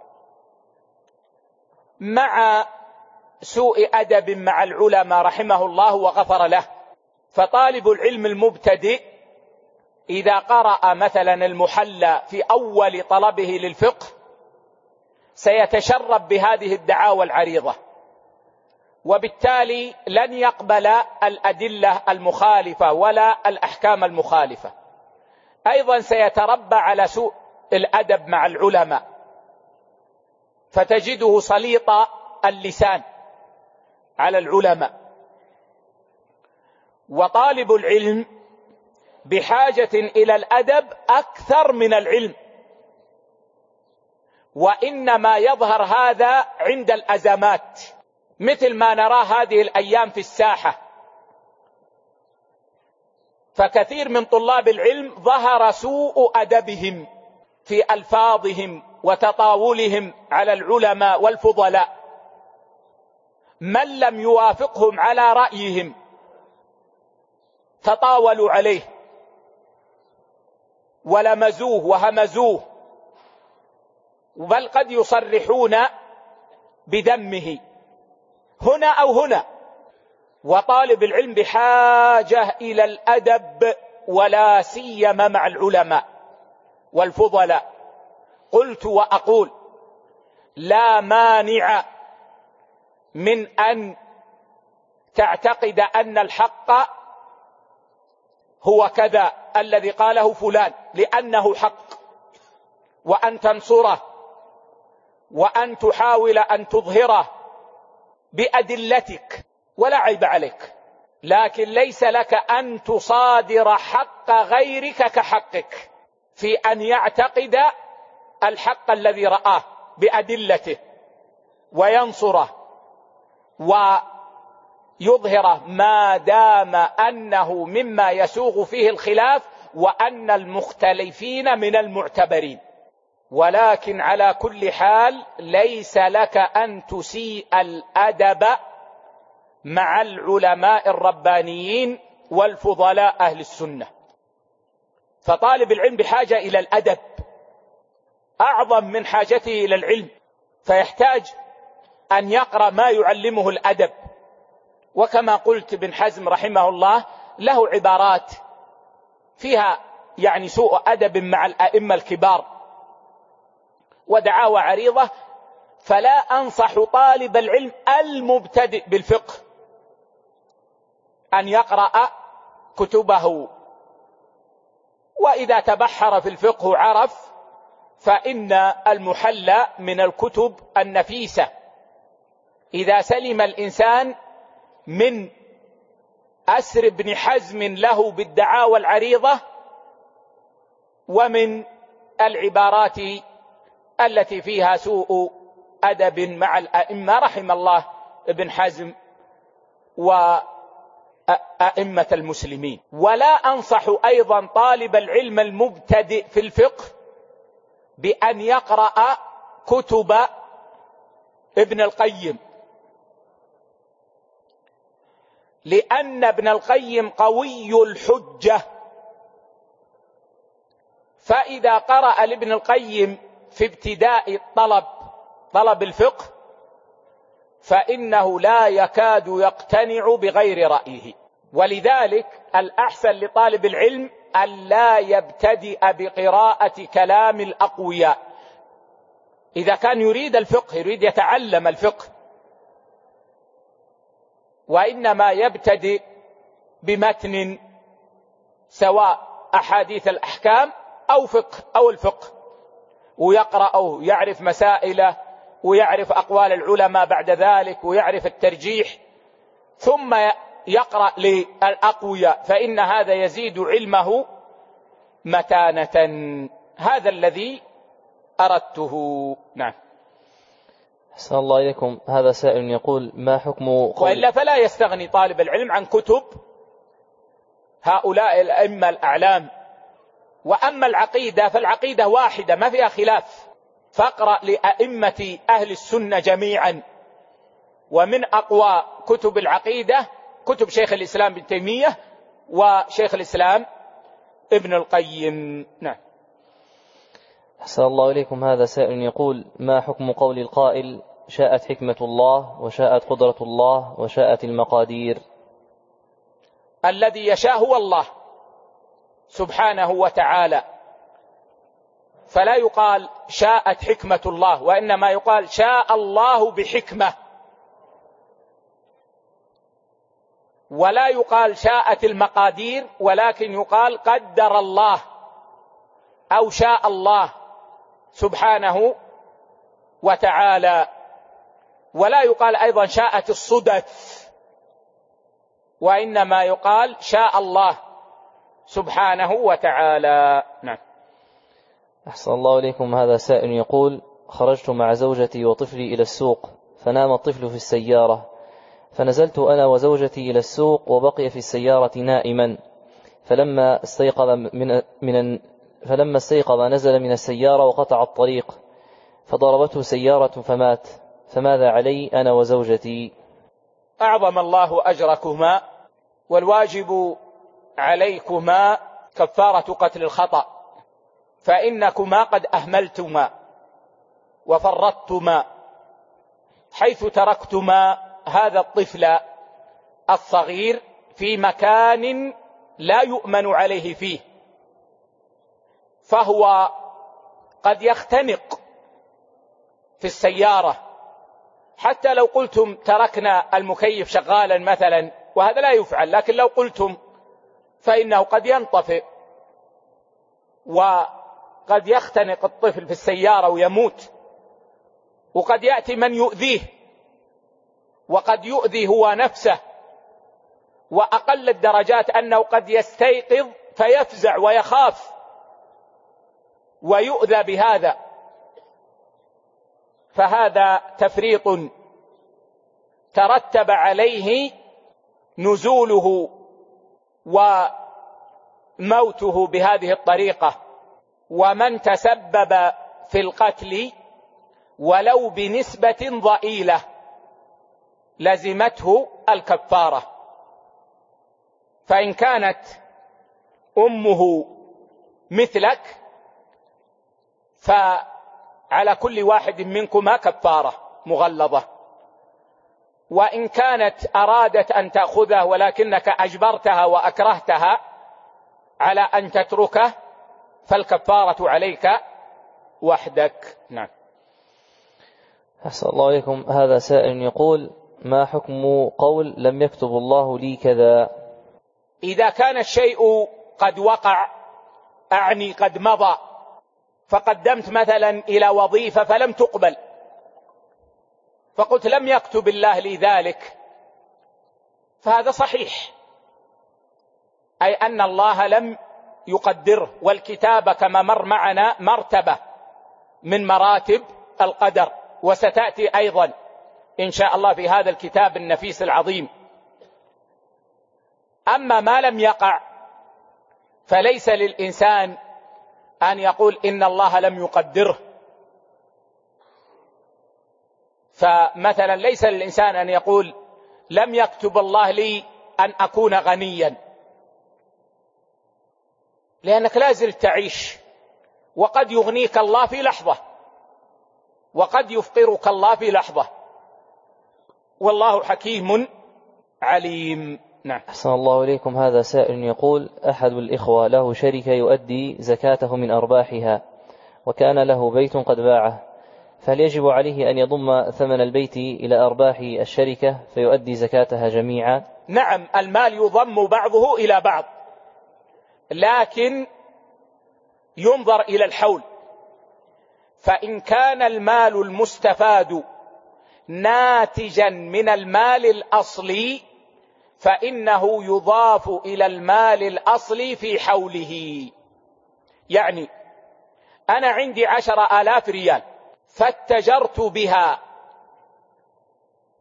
مع سوء أدب مع العلماء رحمه الله وغفر له. فطالب العلم المبتدئ إذا قرأ مثلا المحلى في أول طلبه للفقه سيتشرب بهذه الدعاوى العريضة، وبالتالي لن يقبل الأدلة المخالفة ولا الأحكام المخالفة. أيضا سيتربى على سوء الأدب مع العلماء، فتجده سليط اللسان على العلماء. وطالب العلم بحاجة إلى الأدب أكثر من العلم، وإنما يظهر هذا عند الأزمات، مثل ما نراه هذه الأيام في الساحة. فكثير من طلاب العلم ظهر سوء أدبهم في ألفاظهم وتطاولهم على العلماء والفضلاء. من لم يوافقهم على رأيهم تطاولوا عليه ولمزوه وهمزوه، بل قد يصرحون بدمه هنا أو هنا. وطالب العلم بحاجة إلى الأدب ولا سيما مع العلماء والفضلاء. قلت وأقول لا مانع من أن تعتقد أن الحق هو كذا الذي قاله فلان لأنه حق، وأن تنصره وأن تحاول أن تظهره بأدلتك ولا عيب عليك، لكن ليس لك أن تصادر حق غيرك كحقك في أن يعتقد الحق الذي رآه بأدلته وينصره ويظهره ما دام أنه مما يسوغ فيه الخلاف وأن المختلفين من المعتبرين. ولكن على كل حال ليس لك أن تسيء الأدب مع العلماء الربانيين والفضلاء أهل السنة. فطالب العلم بحاجة إلى الأدب أعظم من حاجته إلى العلم، فيحتاج أن يقرأ ما يعلمه الأدب. وكما قلت ابن حزم رحمه الله له عبارات فيها يعني سوء أدب مع الأئمة الكبار ودعاوى عريضة. فلا أنصح طالب العلم المبتدئ بالفقه أن يقرأ كتبه، وإذا تبحر في الفقه عرف فإن المحلى من الكتب النفيسة. إذا سلم الإنسان من أسر ابن حزم له بالدعاوى العريضة ومن العبارات التي فيها سوء أدب مع الأئمة رحم الله ابن حزم وأئمة المسلمين. ولا أنصح أيضا طالب العلم المبتدئ في الفقه بأن يقرأ كتب ابن القيم، لأن ابن القيم قوي الحجة. فإذا قرأ لابن القيم في ابتداء الطلب طلب الفقه فإنه لا يكاد يقتنع بغير رأيه. ولذلك الأحسن لطالب العلم أن لا يبتدئ بقراءة كلام الأقوياء. إذا كان يريد الفقه يريد يتعلم الفقه، وإنما يبتدئ بمتن سواء أحاديث الأحكام أو فقه أو الفقه، ويقرأه يعرف مسائله ويعرف أقوال العلماء بعد ذلك ويعرف الترجيح، ثم يقرأ للأقوياء، فإن هذا يزيد علمه متانة. هذا الذي أردته. نعم. أحسن الله إليكم. هذا سائل يقول ما حكم قول... وإلا فلا يستغني طالب العلم عن كتب هؤلاء الأئمة الأعلام. وأما العقيدة فالعقيدة واحدة ما فيها خلاف، فاقرأ لأئمة أهل السنة جميعا، ومن أقوى كتب العقيدة كتب شيخ الإسلام ابن تيمية وشيخ الإسلام ابن القيم. نعم. أحسن الله إليكم. هذا سائل يقول ما حكم قول القائل شاءت حكمة الله وشاءت قدرة الله وشاءت المقادير؟ الذي يشاء هو الله سبحانه وتعالى، فلا يقال شاءت حكمة الله، وإنما يقال شاء الله بحكمة، ولا يقال شاءت المقادير، ولكن يقال قدر الله أو شاء الله سبحانه وتعالى. ولا يقال أيضا شاءت الصدف، وإنما يقال شاء الله سبحانه وتعالى. نعم. أحسن الله إليكم. هذا سائل يقول خرجت مع زوجتي وطفلي إلى السوق، فنام الطفل في السيارة، فنزلت أنا وزوجتي إلى السوق وبقي في السيارة نائما، فلما استيقظ من, من فلما استيقظ نزل من السيارة وقطع الطريق، فضربته سيارة فمات، فماذا علي أنا وزوجتي؟ أعظم الله أجركما، والواجب عليكما كفارة قتل الخطأ، فإنكما قد أهملتما وفرطتما حيث تركتما هذا الطفل الصغير في مكان لا يؤمن عليه فيه، فهو قد يختنق في السيارة. حتى لو قلتم تركنا المكيف شغالا مثلا، وهذا لا يفعل، لكن لو قلتم فإنه قد ينطفئ وقد يختنق الطفل في السيارة ويموت، وقد يأتي من يؤذيه، وقد يؤذي هو نفسه، وأقل الدرجات أنه قد يستيقظ فيفزع ويخاف ويؤذى بهذا، فهذا تفريط ترتب عليه نزوله وموته بهذه الطريقة. ومن تسبب في القتل ولو بنسبة ضئيلة لزمته الكفارة، فإن كانت أمه مثلك فعلى كل واحد منكما كفارة مغلظة، وإن كانت أرادت أن تأخذه ولكنك أجبرتها وأكرهتها على أن تتركه فالكفارة عليك وحدك. نعم. أحسن الله إليكم. هذا سائل يقول ما حكم قول لم يكتب الله لي كذا؟ إذا كان الشيء قد وقع، أعني قد مضى، فقدمت مثلا إلى وظيفة فلم تقبل، فقلت لم يكتب الله لي ذلك، فهذا صحيح، أي أن الله لم يقدره، والكتابة كما مر معنا مرتبة من مراتب القدر، وستأتي أيضا إن شاء الله في هذا الكتاب النفيس العظيم. أما ما لم يقع فليس للإنسان أن يقول إن الله لم يقدره، فمثلا ليس للإنسان أن يقول لم يكتب الله لي أن أكون غنيا، لأنك لازل تعيش، وقد يغنيك الله في لحظة وقد يفقرك الله في لحظة، والله حكيم عليم. نعم. أحسن الله إليكم. هذا سائل يقول أحد الإخوة له شركة يؤدي زكاته من أرباحها، وكان له بيت قد باعه، فهل يجب عليه أن يضم ثمن البيت إلى أرباح الشركة فيؤدي زكاتها جميعا؟ نعم، المال يضم بعضه إلى بعض، لكن ينظر إلى الحول، فإن كان المال المستفاد ناتجا من المال الأصلي فإنه يضاف إلى المال الأصلي في حوله. يعني أنا عندي عشر آلاف ريال فاتجرت بها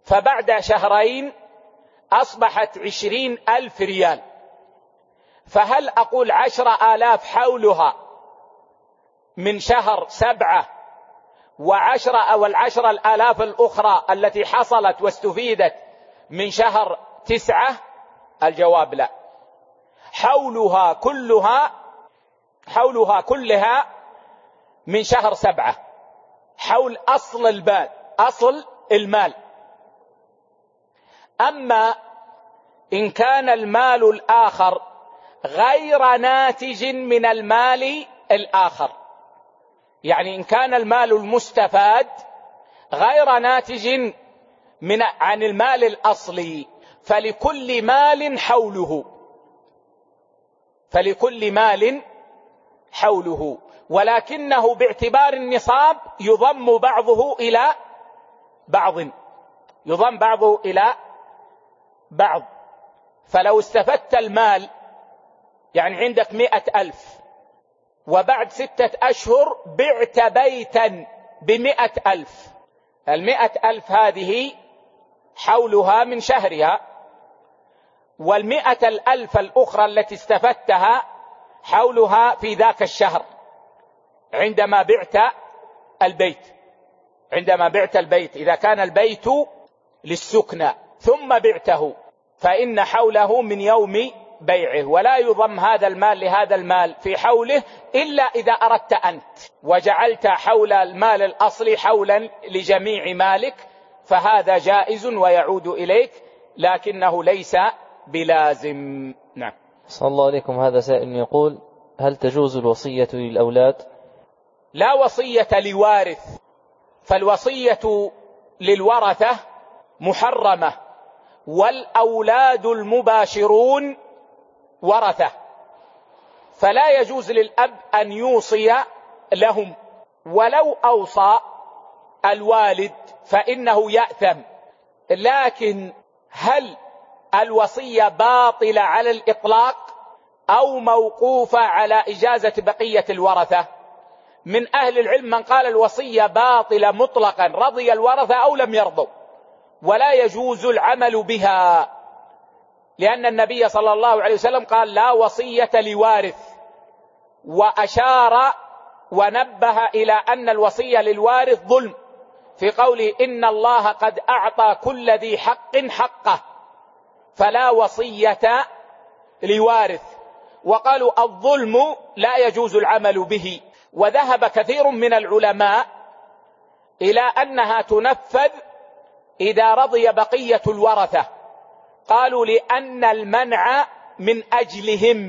فبعد شهرين أصبحت عشرين ألف ريال، فهل أقول عشر آلاف حولها من شهر سبعة وعشرة أو العشر الآلاف الأخرى التي حصلت واستفيدت من شهر تسعة؟ الجواب لا، حولها كلها حولها كلها من شهر سبعة، حول أصل المال أصل المال. أما إن كان المال الآخر غير ناتج من المال الآخر، يعني إن كان المال المستفاد غير ناتج من عن المال الأصلي، فلكل مال حوله فلكل مال حوله ولكنه باعتبار النصاب يضم بعضه إلى بعض يضم بعضه إلى بعض. فلو استفدت المال، يعني عندك مئة ألف وبعد ستة أشهر بعت بيتا بمئة ألف، المئة ألف هذه حولها من شهرها، والمئة الألف الأخرى التي استفدتها حولها في ذاك الشهر عندما بعت البيت عندما بعت البيت إذا كان البيت للسكنى ثم بعته فإن حوله من يوم بيعه، ولا يضم هذا المال لهذا المال في حوله إلا إذا أردت أنت وجعلت حول المال الأصلي حولا لجميع مالك، فهذا جائز ويعود إليك لكنه ليس بلازم. نعم. صلى الله عليكم. هذا سائل يقول: هل تجوز الوصية للأولاد؟ لا وصية لوارث، فالوصية للورثة محرمة، والأولاد المباشرون ورثة، فلا يجوز للأب أن يوصي لهم، ولو أوصى الوالد فإنه يأثم. لكن هل الوصية باطلة على الإطلاق أو موقوفة على إجازة بقية الورثة؟ من أهل العلم من قال الوصية باطلة مطلقا، رضي الورثة أو لم يرضوا، ولا يجوز العمل بها، لأن النبي صلى الله عليه وسلم قال: لا وصية لوارث، وأشار ونبه إلى أن الوصية للوارث ظلم في قوله: إن الله قد أعطى كل ذي حق حقه، فلا وصية لوارث. وقالوا الظلم لا يجوز العمل به، وذهب كثير من العلماء إلى أنها تنفذ إذا رضي بقية الورثة، قالوا لأن المنع من أجلهم،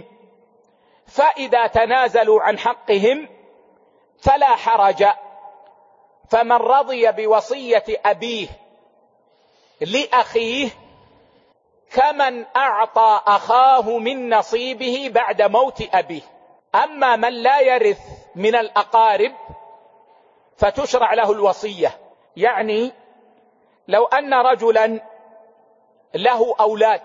فإذا تنازلوا عن حقهم فلا حرج. فمن رضي بوصية أبيه لأخيه كمن أعطى أخاه من نصيبه بعد موت أبيه. أما من لا يرث من الأقارب فتشرع له الوصية، يعني لو أن رجلا له أولاد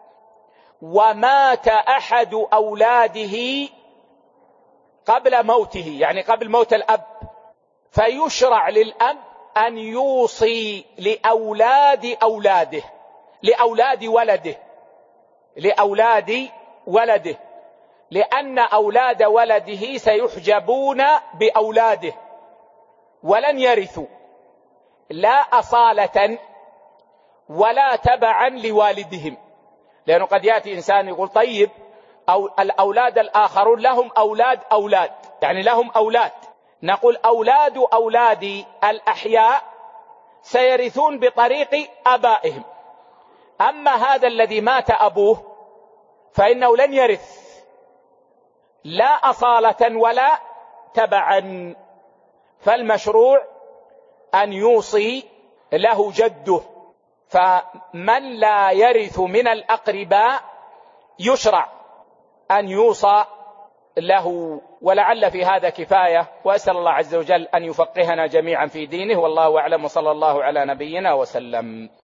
ومات أحد أولاده قبل موته، يعني قبل موت الأب، فيشرع للأب أن يوصي لأولاد أولاده لأولاد ولده لأولاد ولده لأن أولاد ولده سيحجبون بأولاده ولن يرثوا لا أصالة ولا تبعا لوالدهم. لأنه قد يأتي إنسان يقول: طيب أو الأولاد الآخرون لهم أولاد أولاد يعني لهم أولاد، نقول: أولاد أولاد الأحياء سيرثون بطريق آبائهم، أما هذا الذي مات أبوه فإنه لن يرث لا أصالة ولا تبعا، فالمشروع أن يوصي له جده. فمن لا يرث من الأقرباء يشرع أن يوصى له. ولعل في هذا كفاية، وأسأل الله عز وجل أن يفقهنا جميعا في دينه، والله أعلم، وصلى الله على نبينا وسلم.